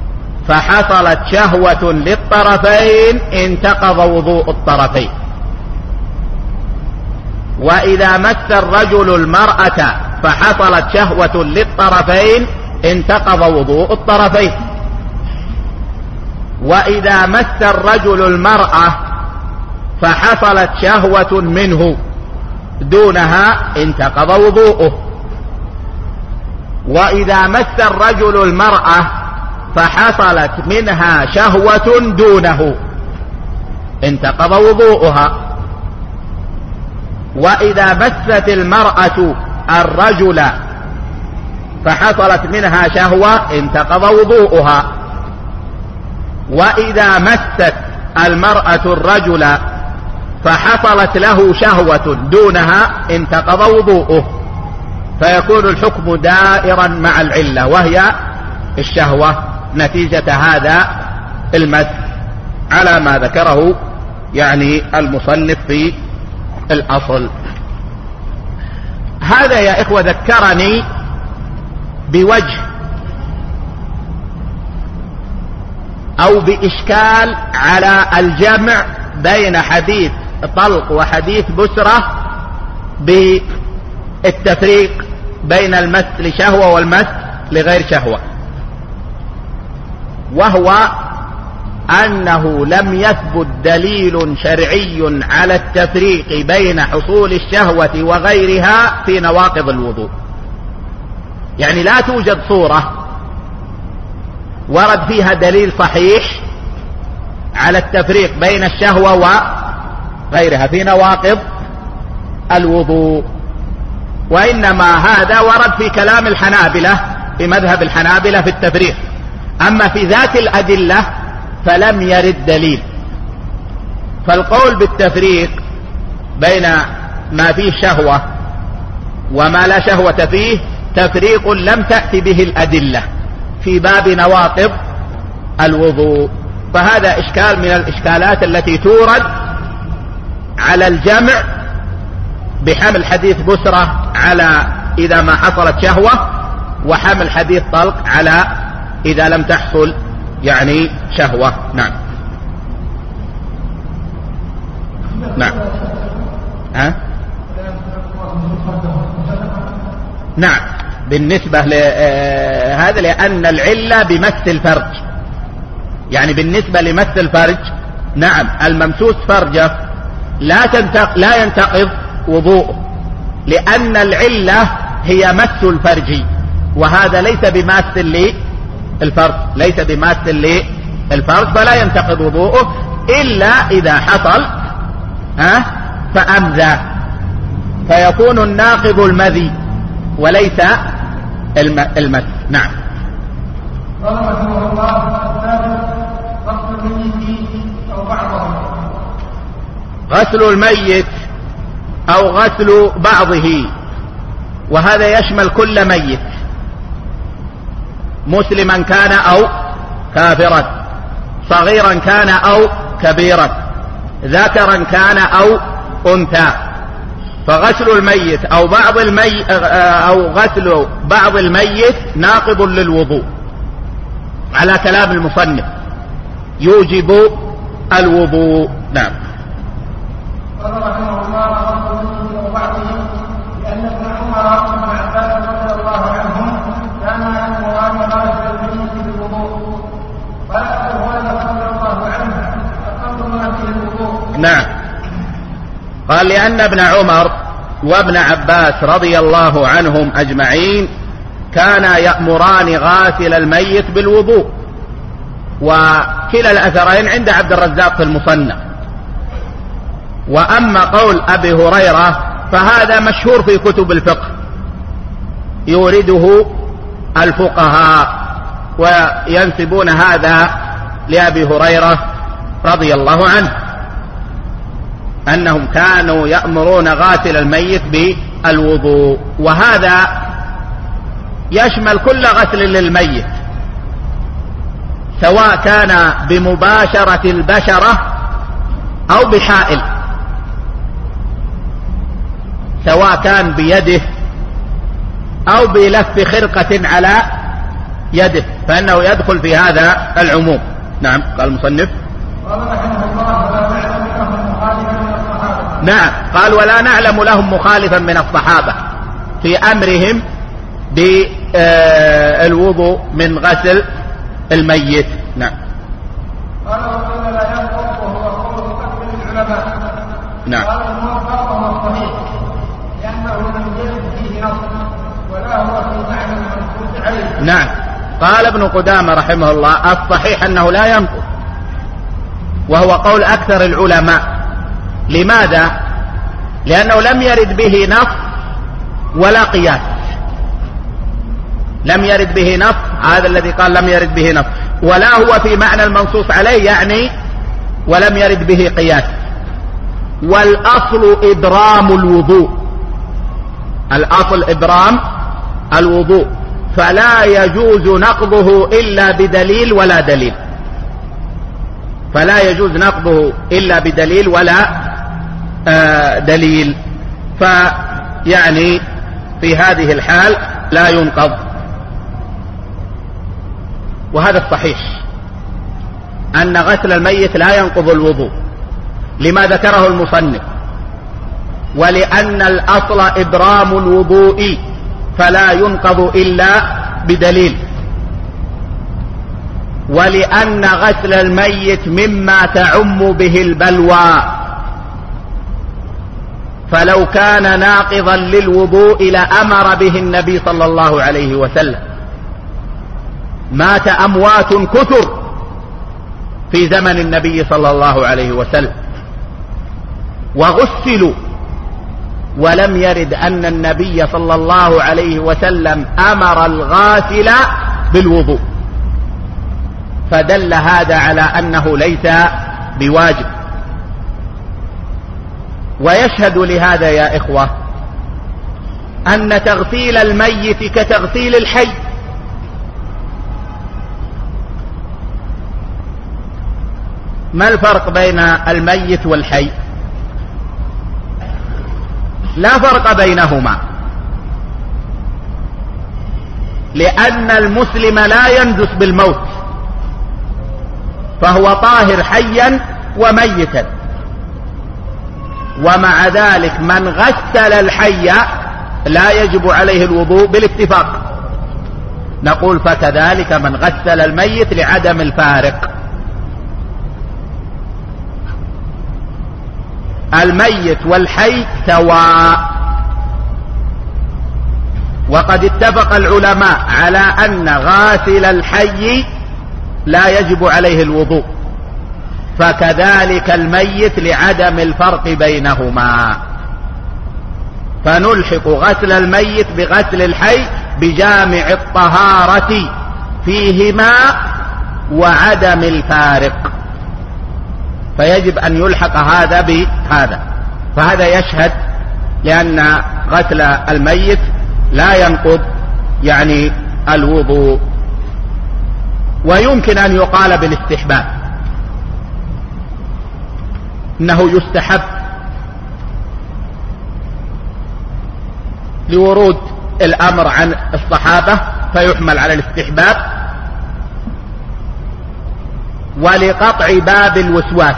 فحصلت شهوة للطرفين انتقض وضوء الطرفين. وإذا مس الرجل المرأة فحصلت شهوة للطرفين انتقض وضوء الطرفين. وإذا مس الرجل المرأة فحصلت شهوة منه دونها انتقض وضوءه. وإذا مس الرجل المرأة فحصلت منها شهوة دونه انتقض وضوءها. وإذا مست المرأة الرجل فحصلت منها شهوة انتقض وضوءها. وإذا مست المرأة الرجل فحصلت له شهوة دونها انتقض وضوءه. فيكون الحكم دائرا مع العلة وهي الشهوة نتيجة هذا المس على ما ذكره يعني المصنف في الأصل. هذا يا إخوة ذكرني بوجه أو بإشكال على الجمع بين حديث طلق وحديث بسرة بالتفريق بين المس لشهوة والمس لغير شهوة، وهو أنه لم يثبت دليل شرعي على التفريق بين حصول الشهوة وغيرها في نواقض الوضوء. يعني لا توجد صورة ورد فيها دليل صحيح على التفريق بين الشهوة وغيرها في نواقض الوضوء، وإنما هذا ورد في كلام الحنابلة في مذهب الحنابلة في التفريق. أما في ذات الأدلة فلم يرد دليل. فالقول بالتفريق بين ما فيه شهوة وما لا شهوة فيه تفريق لم تأتي به الأدلة في باب نواقض الوضوء. فهذا إشكال من الإشكالات التي تورد على الجمع بحمل حديث بسرة على إذا ما حصلت شهوة، وحمل حديث طلق على إذا لم تحصل يعني شهوة. نعم. نعم. نعم بالنسبة لهذا لأن العلة بمس الفرج، يعني بالنسبة لمس الفرج نعم الممسوس فرجه لا ينتقض وضوءه، لأن العلة هي مس الفرج، وهذا ليس بماس للفرج، ليس بماس للفرج، فلا ينتقض وضوءه إلا إذا حصل فأمذى، فيكون الناقض المذي وليس المس. نعم. قال رحمه الله غسل الميت أو بعضه. غسل الميت أو غسل بعضه، وهذا يشمل كل ميت مسلما كان أو كافرا، صغيرا كان أو كبيرا، ذكرا كان أو أنثى. فغسل الميت أو بعض الميت أو غسل بعض الميت ناقض للوضوء على كلام المصنف، يوجب الوضوء. نعم. قال رحمه الله غسل الميت أو بعضه، لأن ابن عمر وابن عباس رضي الله عنهم كانا يأمران غسل الميت بالوضوء، قال أبو هريرة رضي الله عنه أقل ما فيه الوضوء. نعم. قال لأن ابن عمر وابن عباس رضي الله عنهم أجمعين كانا يأمران غاسل الميت بالوضوء، وكلا الأثرين عند عبد الرزاق في المصنف. وأما قول أبي هريرة فهذا مشهور في كتب الفقه يورده الفقهاء وينسبون هذا لأبي هريرة رضي الله عنه أنهم كانوا يأمرون غاسل الميت بالوضوء، وهذا يشمل كل غسل للميت سواء كان بمباشرة البشرة أو بحائل، سواء كان بيده أو بلف خرقة على يده، فإنه يدخل في هذا العموم. نعم. قال المصنف نعم، قال ولا نعلم لهم مخالفا من الصحابة في أمرهم بالوضوء من غسل الميت. نعم. قال وقيل لا ينقض وهو قول أكثر العلماء. نعم. قال الموفق وهو الصحيح لأنه لم يرد فيه نص ولا هو في معنى المنصوص عليه. نعم. قال ابن قدامة رحمه الله الصحيح أنه لا ينقض، وهو قول أكثر العلماء. لماذا؟ لأنه لم يرد به نص ولا قياس. لم يرد به نص، هذا الذي قال لم يرد به نص، ولا هو في معنى المنصوص عليه، يعني ولم يرد به قياس. والأصل إبرام الوضوء، الأصل إبرام الوضوء، فلا يجوز نقضه إلا بدليل ولا دليل، فلا يجوز نقضه إلا بدليل ولا دليل، فيعني في هذه الحال لا ينقض. وهذا الصحيح أن غسل الميت لا ينقض الوضوء لما ذكره المصنف، ولأن الأصل إبرام الوضوء فلا ينقض إلا بدليل، ولأن غسل الميت مما تعم به البلوى، فلو كان ناقضا للوضوء لأمر به النبي صلى الله عليه وسلم. مات أموات كثر في زمن النبي صلى الله عليه وسلم وغسلوا، ولم يرد أن النبي صلى الله عليه وسلم أمر الغاسل بالوضوء، فدل هذا على أنه ليس بواجب. ويشهد لهذا يا إخوة أن تغسيل الميت كتغسيل الحي، ما الفرق بين الميت والحي؟ لا فرق بينهما، لأن المسلم لا ينجس بالموت، فهو طاهر حيا وميتا، ومع ذلك من غسل الحي لا يجب عليه الوضوء بالاتفاق. نقول فكذلك من غسل الميت لعدم الفارق. الميت والحي سواء، وقد اتفق العلماء على أن غاسل الحي لا يجب عليه الوضوء، فكذلك الميت لعدم الفرق بينهما، فنلحق غسل الميت بغسل الحي بجامع الطهارة فيهما وعدم الفارق، فيجب أن يلحق هذا بهذا. فهذا يشهد لأن غسل الميت لا ينقض يعني الوضوء. ويمكن أن يقال بالاستحباب، إنه يستحب لورود الأمر عن الصحابة فيحمل على الاستحباب، ولقطع باب الوسواس.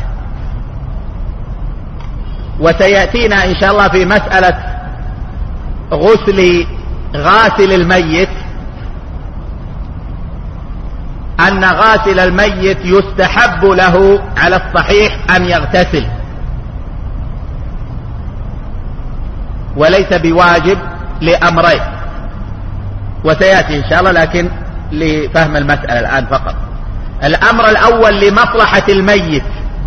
وسيأتينا إن شاء الله في مسألة غاسل الميت أن غاسل الميت يستحب له على الصحيح أن يغتسل، وليس بواجب لأمرين، وسيأتي إن شاء الله، لكن لفهم المسألة الآن فقط. الأمر الأول لمصلحة الميت،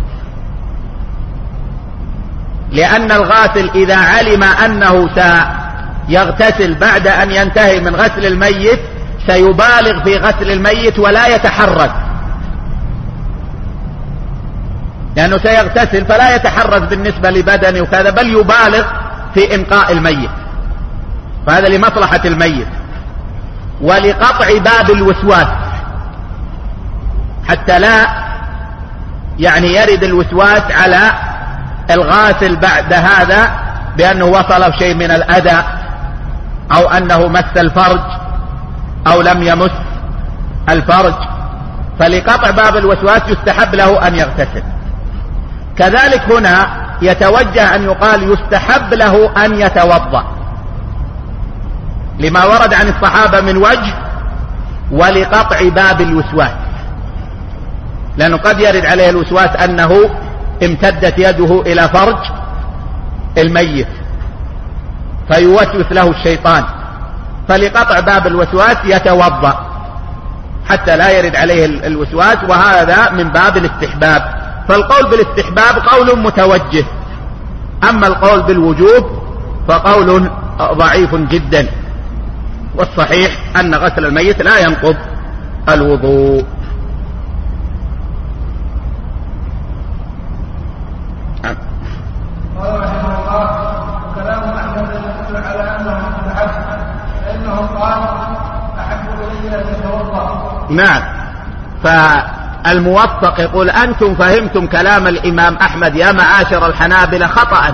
لأن الغاسل إذا علم أنه سيغتسل بعد أن ينتهي من غسل الميت سيبالغ في غسل الميت ولا يتحرز، لأنه سيغتسل فلا يتحرز بالنسبة لبدنه وكذا، بل يبالغ في إنقاء الميت، فهذا لمصلحة الميت. ولقطع باب الوسواس حتى لا يعني يرد الوسواس على الغاسل بعد هذا بأنه وصل شيء من الأذى، أو أنه مس الفرج أو لم يمس الفرج، فلقطع باب الوسواس يستحب له أن يغتسل. كذلك هنا يتوجه أن يقال يستحب له أن يتوضأ، لما ورد عن الصحابة من وجه، ولقطع باب الوسواس، لأنه قد يرد عليه الوسواس أنه امتدت يده إلى فرج الميت فيوسوس له الشيطان، فلقطع باب الوسواس يتوضأ حتى لا يرد عليه الوسواس، وهذا من باب الاستحباب. فالقول بالاستحباب قول متوجه، أما القول بالوجوب فقول ضعيف جدا، والصحيح أن غسل الميت لا ينقض الوضوء. قال رحمه الله: وكلام أحمد يدل على أنه مستحب، فإنه قال: أحب إلي أن يتوضأ. نعم، فالموفق يقول: أنتم فهمتم كلام الإمام أحمد يا معاشر الحنابلة خطأ،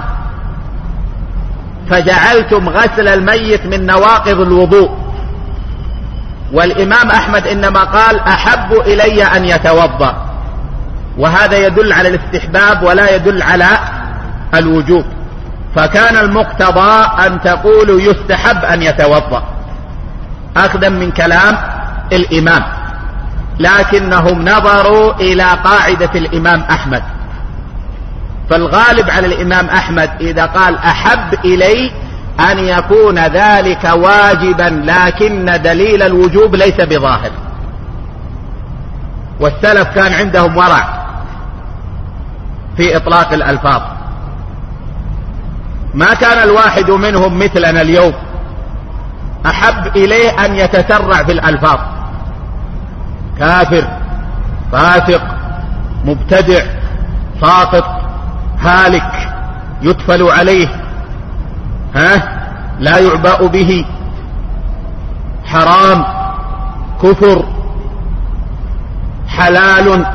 فجعلتم غسل الميت من نواقض الوضوء، والإمام أحمد إنما قال: أحب إلي أن يتوضأ، وهذا يدل على الاستحباب ولا يدل على الوجوب، فكان المقتضى أن تقولوا يستحب أن يتوضأ أخذا من كلام الإمام، لكنهم نظروا إلى قاعدة الإمام أحمد، فالغالب على الإمام أحمد إذا قال أحب إلي أن يكون ذلك واجبا، لكن دليل الوجوب ليس بظاهر. والسلف كان عندهم ورع في إطلاق الألفاظ، ما كان الواحد منهم مثلنا اليوم أحب إليه أن يتسرع في الألفاظ، كافر، فاسق، مبتدع، ساقط، هالك، يتفل عليه، لا يعبأ به، حرام، كفر، حلال،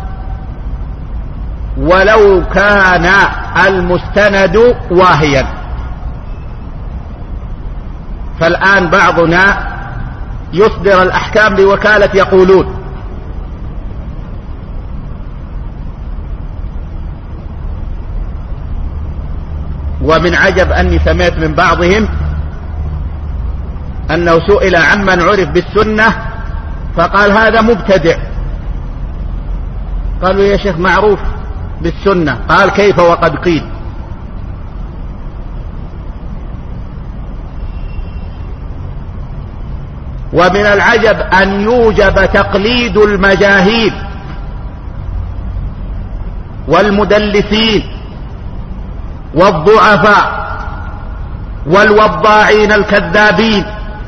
ولو كان المستند واهيا. فالآن بعضنا يصدر الأحكام بوكالة يقولون، ومن عجب أني سمعت من بعضهم أنه سئل عمن عرف بالسنة فقال هذا مبتدع. قالوا يا شيخ معروف بالسنة، قال كيف وقد قيل. ومن العجب أن يوجب تقليد المجاهيل والمدلسين والضعفاء والوضاعين الكذابين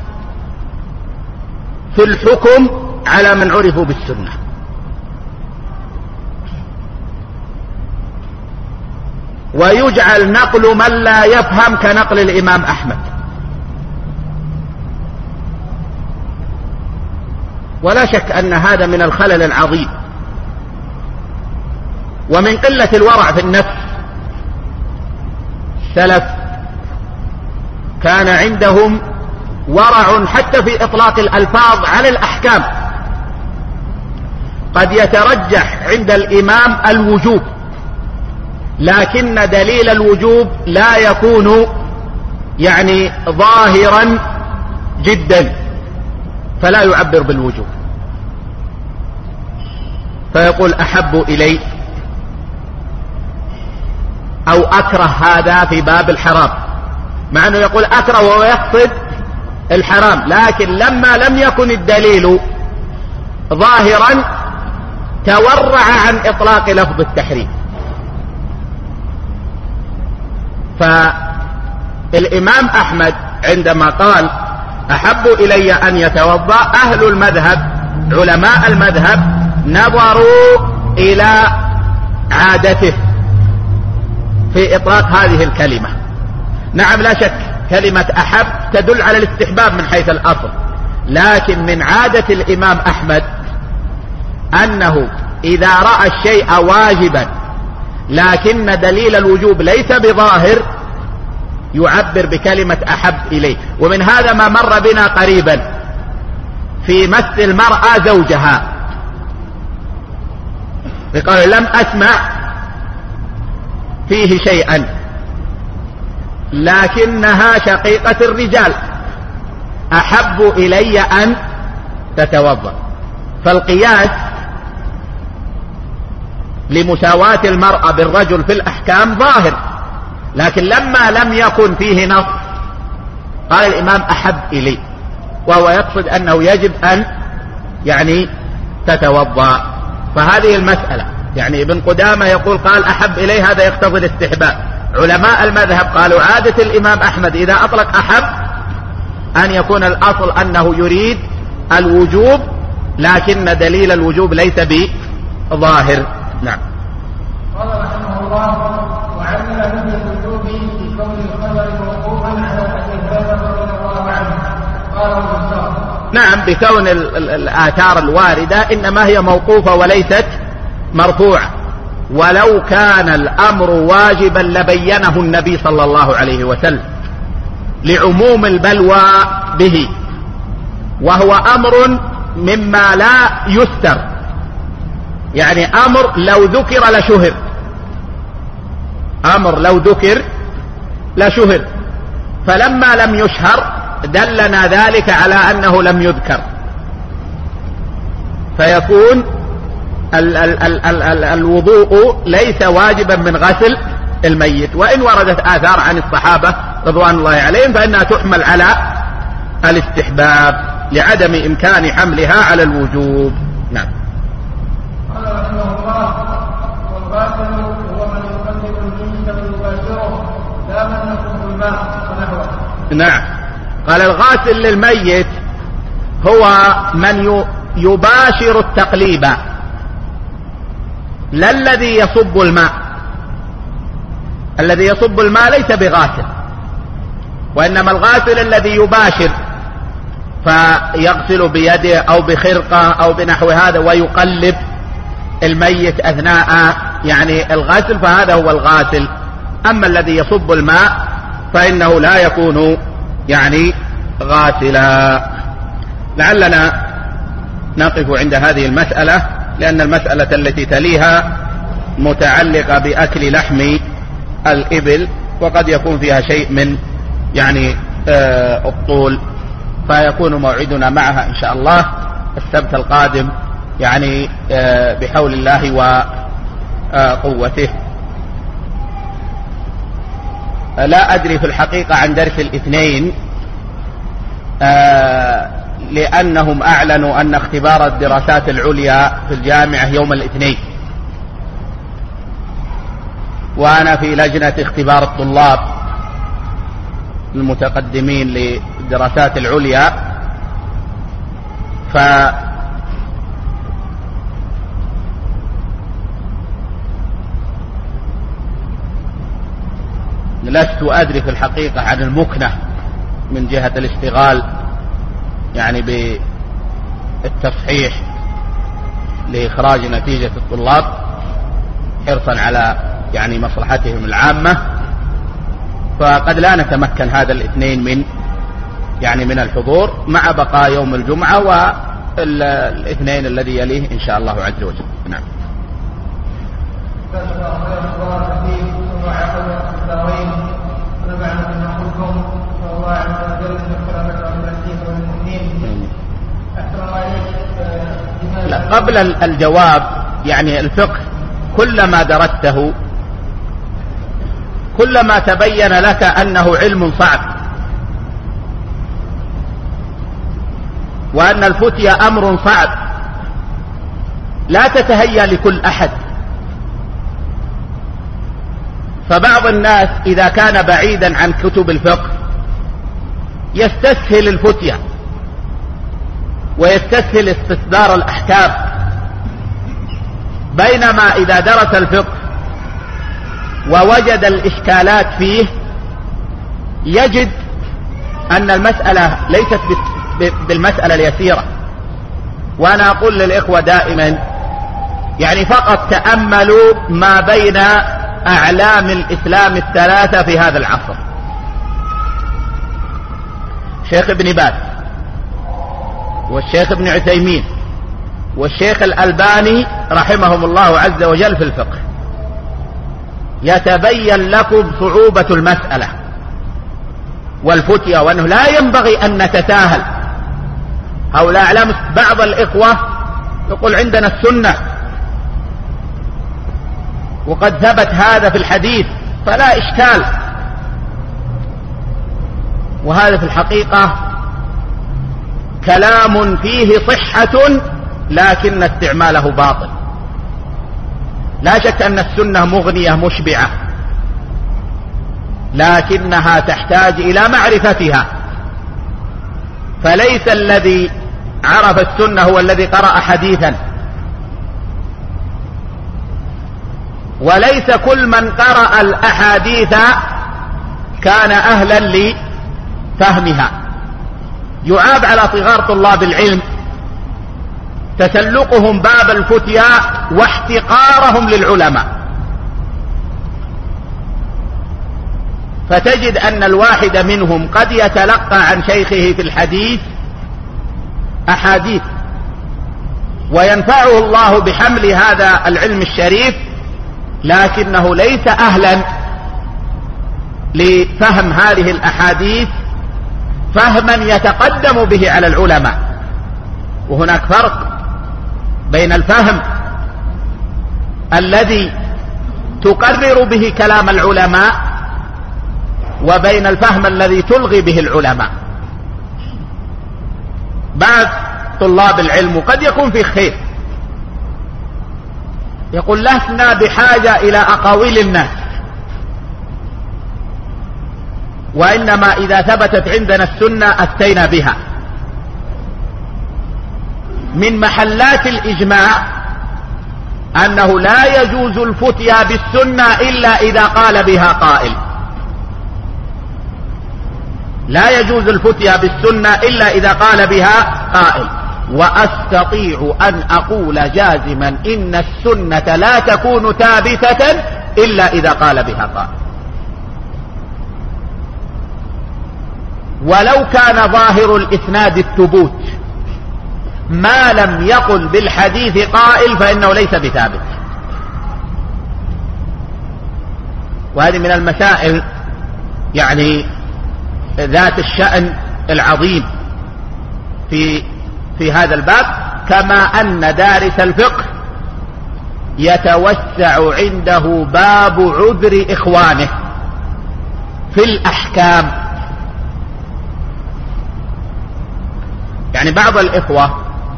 في الحكم على من عرفوا بالسنة. ويجعل نقل من لا يفهم كنقل الإمام أحمد، ولا شك أن هذا من الخلل العظيم ومن قلة الورع في النفس. السلف كان عندهم ورع حتى في إطلاق الألفاظ على الأحكام، قد يترجح عند الإمام الوجوب، لكن دليل الوجوب لا يكون يعني ظاهرا جدا، فلا يعبر بالوجوب، فيقول أحب إلي أو أكره. هذا في باب الحرام، مع أنه يقول أكره وهو يقصد الحرام، لكن لما لم يكن الدليل ظاهرا تورع عن إطلاق لفظ التحريم. فالإمام أحمد عندما قال أحب إلي أن يتوضأ، أهل المذهب علماء المذهب نظروا إلى عادته في إطلاق هذه الكلمة. نعم لا شك كلمة أحب تدل على الاستحباب من حيث الأصل، لكن من عادة الإمام أحمد أنه إذا رأى الشيء واجبا لكن دليل الوجوب ليس بظاهر يعبر بكلمة أحب إليه. ومن هذا ما مر بنا قريبا في مس المرأة زوجها بقول لم أسمع فيه شيئا لكنها شقيقة الرجال أحب إلي أن تتوضأ. فالقياس لمساواة المرأة بالرجل في الأحكام ظاهر، لكن لما لم يكن فيه نص قال الإمام أحب إلي، وهو يقصد أنه يجب أن تتوضأ. فهذه المسألة ابن قدامة يقول قال أحب إلي، هذا يقتضي الاستحباب. علماء المذهب قالوا عادة الإمام أحمد إذا أطلق أحب أن يكون الأصل أنه يريد الوجوب، لكن دليل الوجوب ليس بظاهر. نعم. قال رحمه الله: وعلل نفي الوجوب في كون الخبر موقوفا على حديث هريرة رضي الله عنه. قال نعم، بكون الآثار الواردة إنما هي موقوفة وليست مرفوعة، ولو كان الأمر واجبا لبينه النبي صلى الله عليه وسلم لعموم البلوى به، وهو أمر مما لا يستر، أمر لو ذكر لشهر، أمر لو ذكر لشهر، فلما لم يشهر دلنا ذلك على أنه لم يذكر، فيكون الوضوء ليس واجبا من غسل الميت. وإن وردت آثار عن الصحابة رضوان الله عليهم فإنها تحمل على الاستحباب لعدم إمكان حملها على الوجوب. نعم. قال رحمه الله: والغاسل هو من يقلب الجنس ويباشره لا من يخرج الماء ونحوه. نعم. قال الغاسل للميت هو من يباشر التقليب، لا الذي يصب الماء. الذي يصب الماء ليس بغاسل، وإنما الغاسل الذي يباشر، فيغسل بيده أو بخرقة أو بنحو هذا ويقلب الميت أثناء الغسل، فهذا هو الغاسل. أما الذي يصب الماء فإنه لا يكون غاسلا. لعلنا نقف عند هذه المسألة، لأن المسألة التي تليها متعلقة بأكل لحم الإبل، وقد يكون فيها شيء من الطول، فيكون موعدنا معها إن شاء الله السبت القادم بحول الله وقوته. لا أدري في الحقيقة عن درس الاثنين، لأنهم أعلنوا أن اختبار الدراسات العليا في الجامعة يوم الاثنين، وأنا في لجنة اختبار الطلاب المتقدمين للدراسات العليا، لست أدري في الحقيقة عن المكنة من جهة الاشتغال بالتصحيح لإخراج نتيجة الطلاب حرصا على مصلحتهم العامة، فقد لا نتمكن هذا الاثنين من الحضور، مع بقاء يوم الجمعة والاثنين الذي يليه إن شاء الله عز وجل. نعم. قبل الجواب الفقه كلما درسته كلما تبين لك أنه علم صعب، وأن الفتية أمر صعب لا تتهيأ لكل أحد. فبعض الناس إذا كان بعيدا عن كتب الفقه يستسهل الفتية ويستسهل استصدار الأحكام، بينما إذا درس الفقه ووجد الإشكالات فيه يجد أن المسألة ليست بالمسألة اليسيرة. وأنا أقول للإخوة دائما فقط تأملوا ما بين أعلام الإسلام الثلاثة في هذا العصر: شيخ ابن باز، والشيخ ابن عثيمين والشيخ الألباني رحمهم الله عز وجل في الفقه، يتبين لكم صعوبة المسألة والفتية، وأنه لا ينبغي أن نتساهل. هؤلاء أعلام بعض الإخوة يقول عندنا السنة وقد ثبت هذا في الحديث فلا إشكال، وهذا في الحقيقة كلام فيه صحة لكن استعماله باطل. لا شك أن السنة مغنية مشبعة، لكنها تحتاج إلى معرفتها، فليس الذي عرف السنة هو الذي قرأ حديثا، وليس كل من قرأ الأحاديث كان أهلا لفهمها. يعاب على صغار طلاب العلم تسلقهم باب الفتيا واحتقارهم للعلماء، فتجد أن الواحد منهم قد يتلقى عن شيخه في الحديث أحاديث وينفعه الله بحمل هذا العلم الشريف، لكنه ليس أهلا لفهم هذه الأحاديث فهما يتقدم به على العلماء. وهناك فرق بين الفهم الذي تقرر به كلام العلماء وبين الفهم الذي تلغي به العلماء. بعض طلاب العلم قد يكون في خير، يقول لسنا بحاجة إلى أقاويل الناس، وإنما إذا ثبتت عندنا السنة أفتينا بها. من محلات الإجماع أنه لا يجوز الفتيا بالسنة إلا إذا قال بها قائل، لا يجوز الفتيا بالسنة إلا إذا قال بها قائل. وأستطيع أن أقول جازما إن السنة لا تكون ثابتة إلا إذا قال بها قائل، ولو كان ظاهر الإسناد الثبوت ما لم يقل بالحديث قائل فإنه ليس بثابت. وهذه من المسائل يعني ذات الشأن العظيم في هذا الباب، كما أن دارس الفقه يتوسع عنده باب عذر إخوانه في الأحكام. يعني بعض الإخوة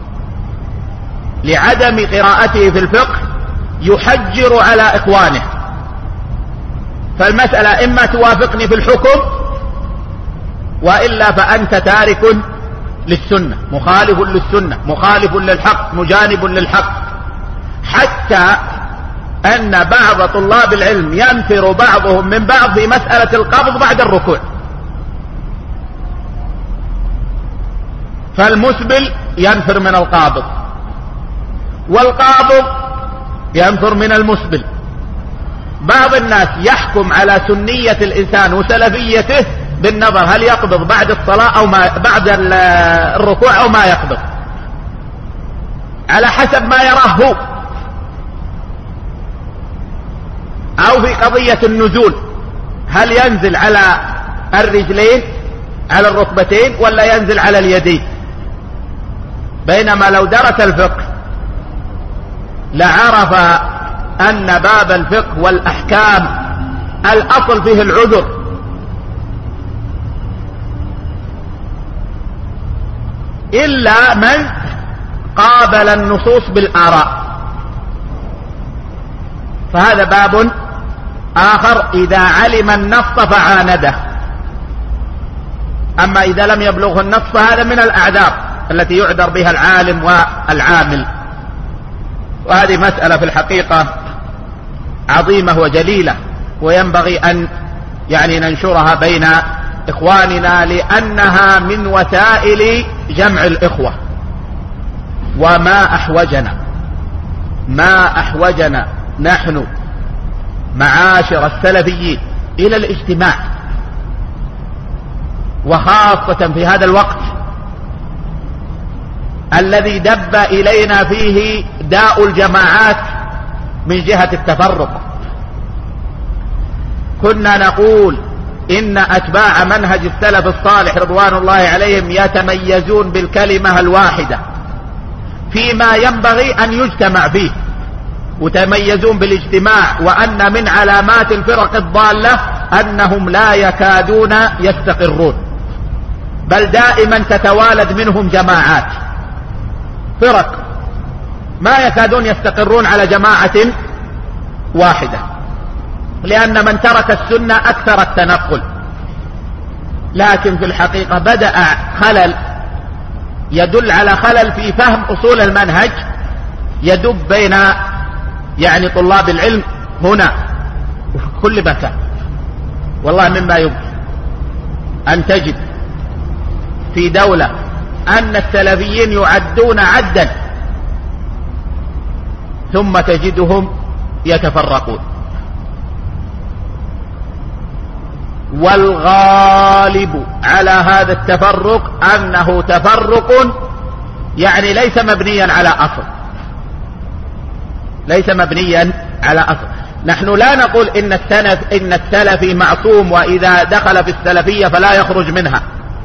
لعدم قراءته في الفقه يحجر على إخوانه، فالمسألة إما توافقني في الحكم وإلا فأنت تارك للسنة، مخالف للسنة، مخالف للحق، مجانب للحق. حتى أن بعض طلاب العلم ينفر بعضهم من بعض في مسألة القبض بعد الركوع، فالمسبل ينفر من القابض والقابض ينفر من المسبل. بعض الناس يحكم على سنية الإنسان وسلفيته بالنظر هل يقبض بعد الصلاة أو ما بعد الركوع أو ما يقبض، على حسب ما يراه هو. أو في قضية النزول هل ينزل على الرجلين على الركبتين ولا ينزل على اليدين. بينما لو درس الفقه لعرف أن باب الفقه والأحكام الأصل فيه العذر، إلا من قابل النصوص بالآراء، فهذا باب آخر إذا علم النص فعانده. أما إذا لم يبلغه النص فهذا من الأعذار التي يعذر بها العالم والعامل. وهذه مسألة في الحقيقة عظيمة وجليلة، وينبغي أن يعني ننشرها بين إخواننا، لأنها من وسائل جمع الإخوة. وما أحوجنا نحن معاشر السلفيين إلى الاجتماع، وخاصة في هذا الوقت الذي دب إلينا فيه داء الجماعات من جهة التفرق. كنا نقول إن أتباع منهج السلف الصالح رضوان الله عليهم يتميزون بالكلمة الواحدة فيما ينبغي أن يجتمع فيه، وتميزون بالاجتماع، وأن من علامات الفرق الضالة أنهم لا يكادون يستقرون، بل دائما تتوالد منهم جماعات، فرق ما يكادون يستقرون على جماعة واحدة، لأن من ترك السنة أكثر التنقل. لكن في الحقيقة بدأ خلل يدل على خلل في فهم أصول المنهج يدب بين يعني طلاب العلم هنا وفي كل مكان. والله مما يبكي أن تجد في دولة أن السلفيين يعدون عدا ثم تجدهم يتفرقون، والغالب على هذا التفرق أنه تفرق يعني ليس مبنيا على أصل، ليس مبنيا على أصل. نحن لا نقول إن السلفي معصوم وإذا دخل في السلفية فلا يخرج منها،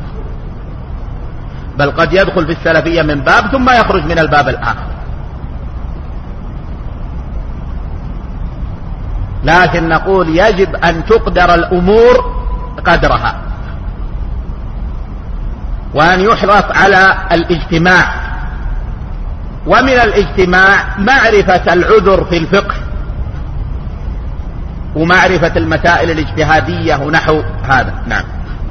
بل قد يدخل في السلفية من باب ثم يخرج من الباب الآخر. لكن نقول يجب أن تقدر الأمور قدرها، وأن يحرص على الاجتماع، ومن الاجتماع معرفة العذر في الفقه ومعرفة المسائل الاجتهادية ونحو هذا. نعم.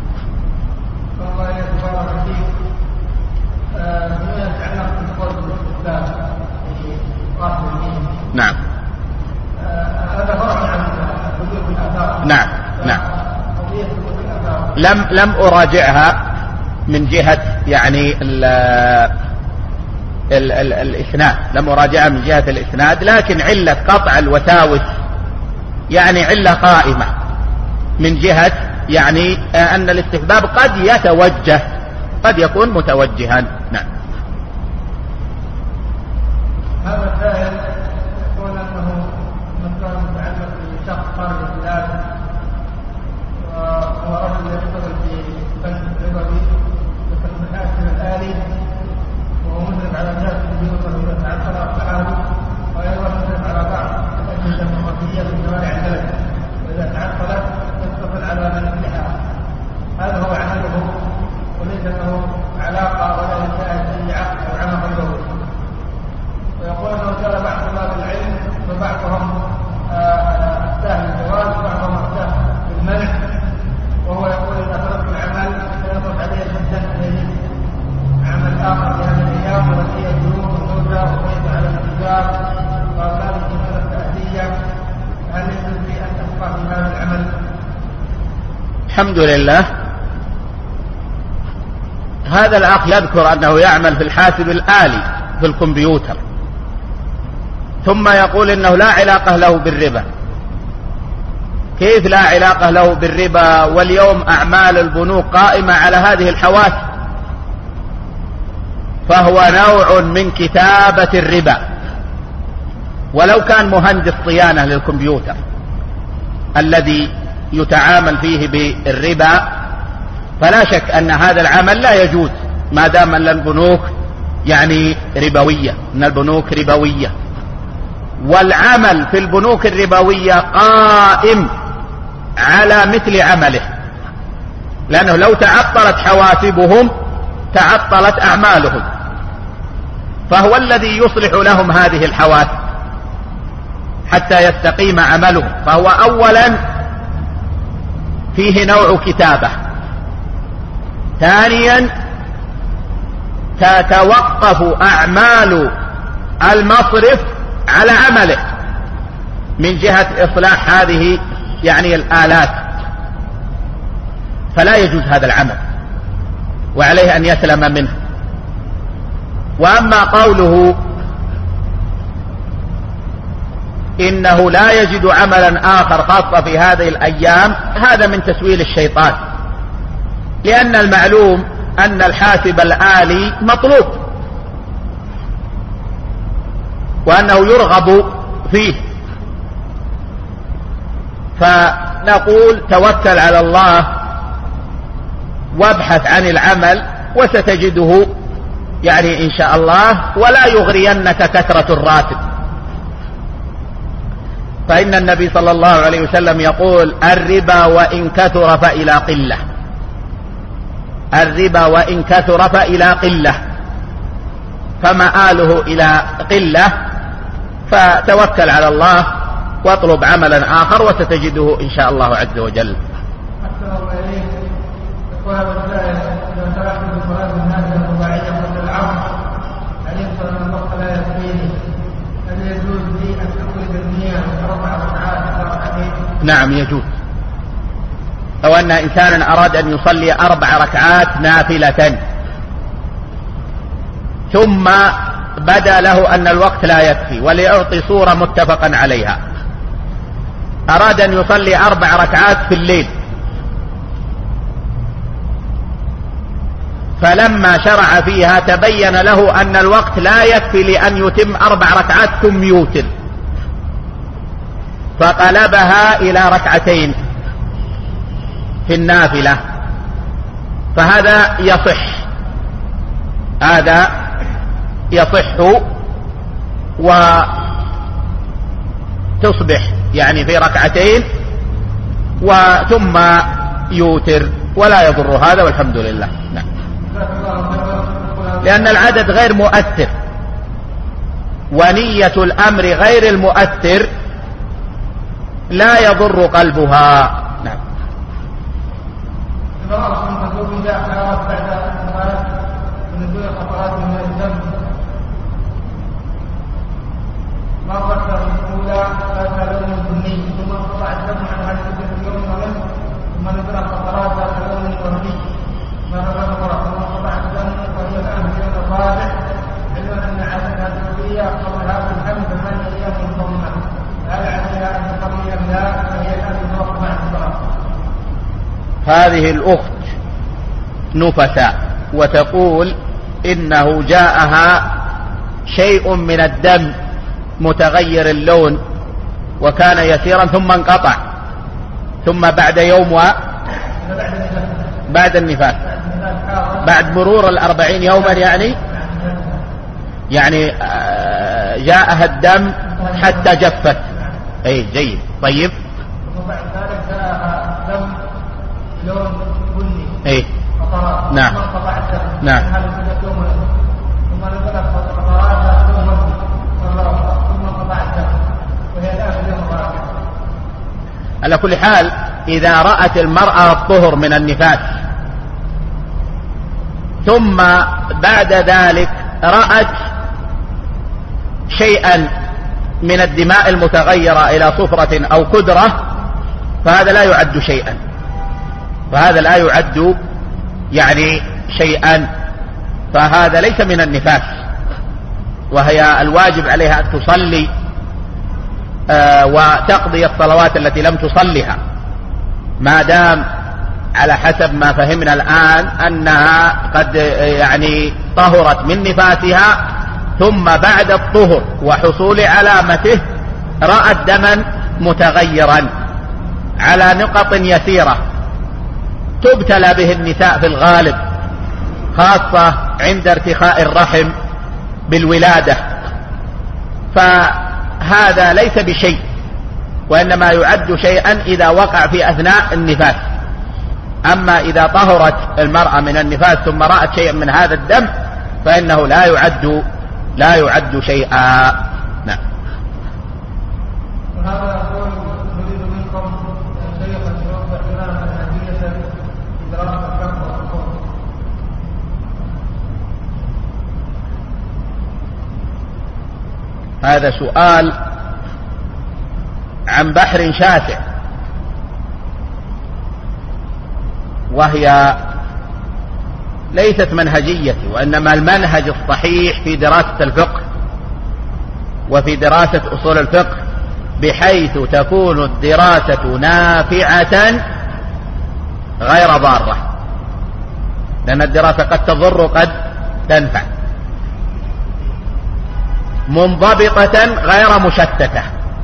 نعم. نعم. نعم. لم أراجعها من جهة يعني الإسناد، لم أراجعها من جهة الإسناد، لكن علة قطع الوساوس يعني علة قائمة من جهة يعني أن الاستحباب قد يتوجه، قد يكون متوجها. نعم. هذا السائل يقول أنه مثلا متعلق بشخص خارج البلاد وهو رجل يشتغل في بنك ربوي مثل المحاسن الآلي، وهو مدرك على الناس البيوت وإذا تعطل أفعاله، وأيضا مدرك على بعض الأجهزة النظافية في شوارع البلد، وإذا تعطلت تتصل على من يصلحها. هذا هو عمله وليس له علاقة ولا يساعد أي عقد أو عمل غيره. ويقول أنه جاء بعض طلاب العلم وبعضهم أفتاه بالجواز وبعضهم أفتاه بالمنع، وهو يقول إذا ترك العمل سيطلق عليه الحدث إليه عمل آخر في هذه الأيام، وهي الجنوب والزوجة وقيد على الاتجار وأولاد الجنود التأدية. هل يجوز لي أن تبقى في هذا العمل؟ الحمد لله. هذا الأخ يذكر أنه يعمل في الحاسب الآلي في الكمبيوتر، ثم يقول إنه لا علاقة له بالربا. كيف لا علاقة له بالربا واليوم أعمال البنوك قائمة على هذه الحواسب؟ فهو نوع من كتابة الربا، ولو كان مهندس صيانة للكمبيوتر الذي يتعامل فيه بالربا فلا شك أن هذا العمل لا يجوز ما دام أن البنوك يعني ربوية، أن البنوك ربوية، والعمل في البنوك الربوية قائم على مثل عمله، لأنه لو تعطلت حواسبهم تعطلت أعمالهم، فهو الذي يصلح لهم هذه الحواسب حتى يستقيم عملهم. فهو أولا فيه نوع كتابة، ثانيا تتوقف أعمال المصرف على عمله من جهة إصلاح هذه يعني الآلات، فلا يجوز هذا العمل وعليه أن يسلم منه. وأما قوله إنه لا يجد عملا آخر خاصة في هذه الأيام، هذا من تسويل الشيطان، لأن المعلوم أن الحاسب الآلي مطلوب وأنه يرغب فيه. فنقول توكل على الله وابحث عن العمل وستجده يعني إن شاء الله، ولا يغرينك كثرة الراتب، فإن النبي صلى الله عليه وسلم يقول الربا وإن كثر فإلى قلة، الربا وإن كثر فإلى قلة، فمآله إلى قلة. فتوكل على الله واطلب عملا آخر وستجده إن شاء الله عز وجل. نعم يجوز. أو أن إنسانا أراد أن يصلي 4 ركعات نافلة ثم بدا له أن الوقت لا يكفي، وليعطي صورة متفقا عليها، أراد أن يصلي 4 ركعات في الليل، فلما شرع فيها تبين له أن الوقت لا يكفي لأن يتم 4 ركعات ثم يوتر، فقلبها إلى 2 ركعتين في النافلة، فهذا يصح، هذا يصح وتصبح يعني في 2 ركعتين وثم يوتر ولا يضر هذا، والحمد لله. نعم. لأن العدد غير مؤثر، ونية الأمر غير المؤثر لا يضر قلبها. نعم. هذه الأخت نفساء وتقول إنه جاءها شيء من الدم متغير اللون وكان يسيرا ثم انقطع، ثم بعد يوم بعد النفاس، بعد مرور 40 يوما يعني جاءها الدم حتى جفت. أي جيد. طيب. وبعد ذلك جاءها دم لون بني. أي. نعم. نعم. ثم نزلت قطرات لون ثم انقطع الدم وهي الآن اليوم الرابع. على كل حال إذا رأت المرأة الطهر من النفاس ثم بعد ذلك رأت شيئا من الدماء المتغيرة إلى صفرة أو كدرة، فهذا لا يعد شيئا، فهذا لا يعد يعني شيئا، فهذا ليس من النفاس، وهي الواجب عليها أن تصلي وتقضي الصلوات التي لم تصلها، ما دام على حسب ما فهمنا الآن أنها قد يعني طهرت من نفاسها، ثم بعد الطهر وحصول علامته رأت دما متغيرا على نقط يسيرة تبتلى به النساء في الغالب، خاصة عند ارتخاء الرحم بالولادة، فهذا ليس بشيء، وإنما يعد شيئا إذا وقع في أثناء النفاس. أما إذا طهرت المرأة من النفاس ثم رأت شيئا من هذا الدم فإنه لا يعد شيئا. نعم. وهذا يقول نريد منكم شيخا يوضح لنا الأهمية إدراك الفقه والحكم. هذا سؤال عن بحر شاسع، وهي ليست منهجيتي، وإنما المنهج الصحيح في دراسة الفقه وفي دراسة أصول الفقه، بحيث تكون الدراسة نافعة غير ضارة، لأن الدراسة قد تضر قد تنفع. منضبطة غير مشتتة،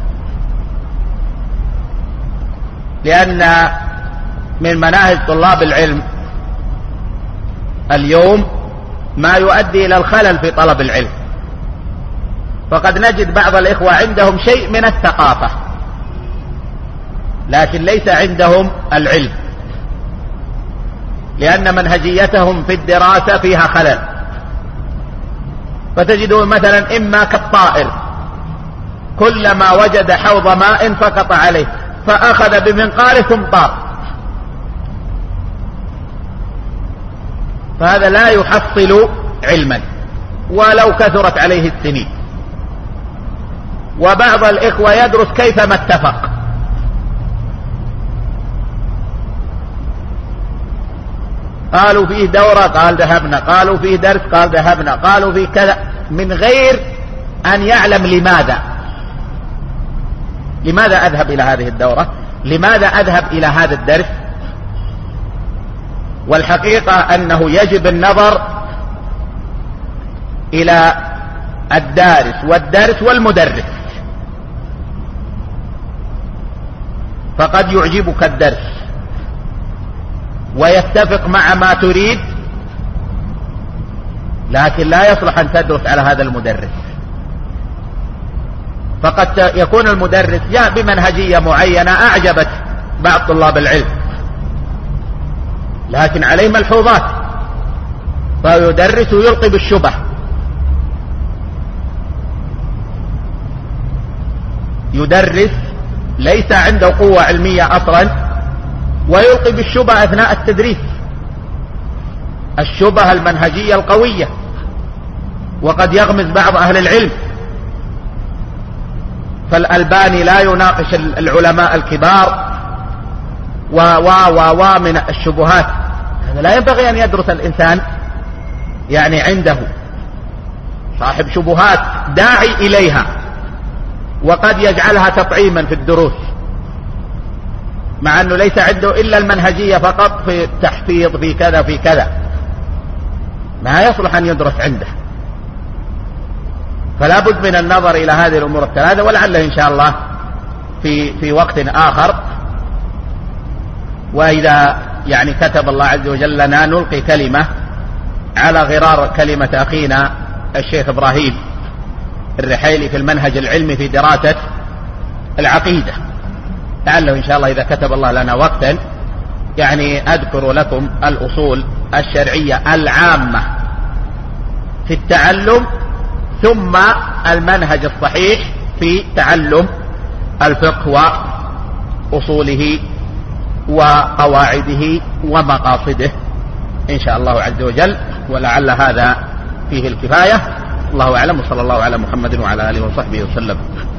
لأن من مناهج طلاب العلم اليوم ما يؤدي إلى الخلل في طلب العلم. فقد نجد بعض الإخوة عندهم شيء من الثقافة لكن ليس عندهم العلم، لأن منهجيتهم في الدراسة فيها خلل. فتجده مثلا إما كالطائر كلما وجد حوض ماء سقط عليه فأخذ بمنقاره ثم طار، فهذا لا يحصل علما ولو كثرت عليه السنين. وبعض الإخوة يدرس كيفما اتفق، قالوا فيه دورة قال ذهبنا، قالوا فيه درس قال ذهبنا، قالوا فيه كذا، من غير أن يعلم لماذا أذهب إلى هذه الدورة، لماذا أذهب إلى هذا الدرس. والحقيقة أنه يجب النظر إلى الدارس والدرس والمدرس، فقد يعجبك الدرس ويتفق مع ما تريد، لكن لا يصلح أن تدرس على هذا المدرس. فقد يكون المدرس جاء بمنهجية معينة أعجبت بعض طلاب العلم لكن عليه ملحوظات، فيدرس ويلقي بالشبه، يدرس ليس عنده قوة علمية أصلا ويلقي بالشبه أثناء التدريس، الشبه المنهجية القوية، وقد يغمز بعض أهل العلم. فالألباني لا يناقش العلماء الكبار من الشبهات، هذا لا ينبغي أن يدرس الإنسان يعني عنده صاحب شبهات داعي إليها، وقد يجعلها تطعيما في الدروس، مع أنه ليس عنده إلا المنهجية فقط في التحفيظ في كذا في كذا، ما يصلح أن يدرس عنده. فلا بد من النظر إلى هذه الأمور الثلاثة، ولعل إن شاء الله في وقت آخر، وإذا يعني كتب الله عز وجل لنا نلقي كلمة على غرار كلمة أخينا الشيخ إبراهيم الرحيلي في المنهج العلمي في دراسة العقيدة، لعله إن شاء الله إذا كتب الله لنا وقتا يعني أذكر لكم الأصول الشرعية العامة في التعلم، ثم المنهج الصحيح في تعلم الفقه وأصوله وقواعده ومقاصده إن شاء الله عز وجل، ولعل هذا فيه الكفاية. الله أعلم، وصلى الله على محمد وعلى آله وصحبه وسلم.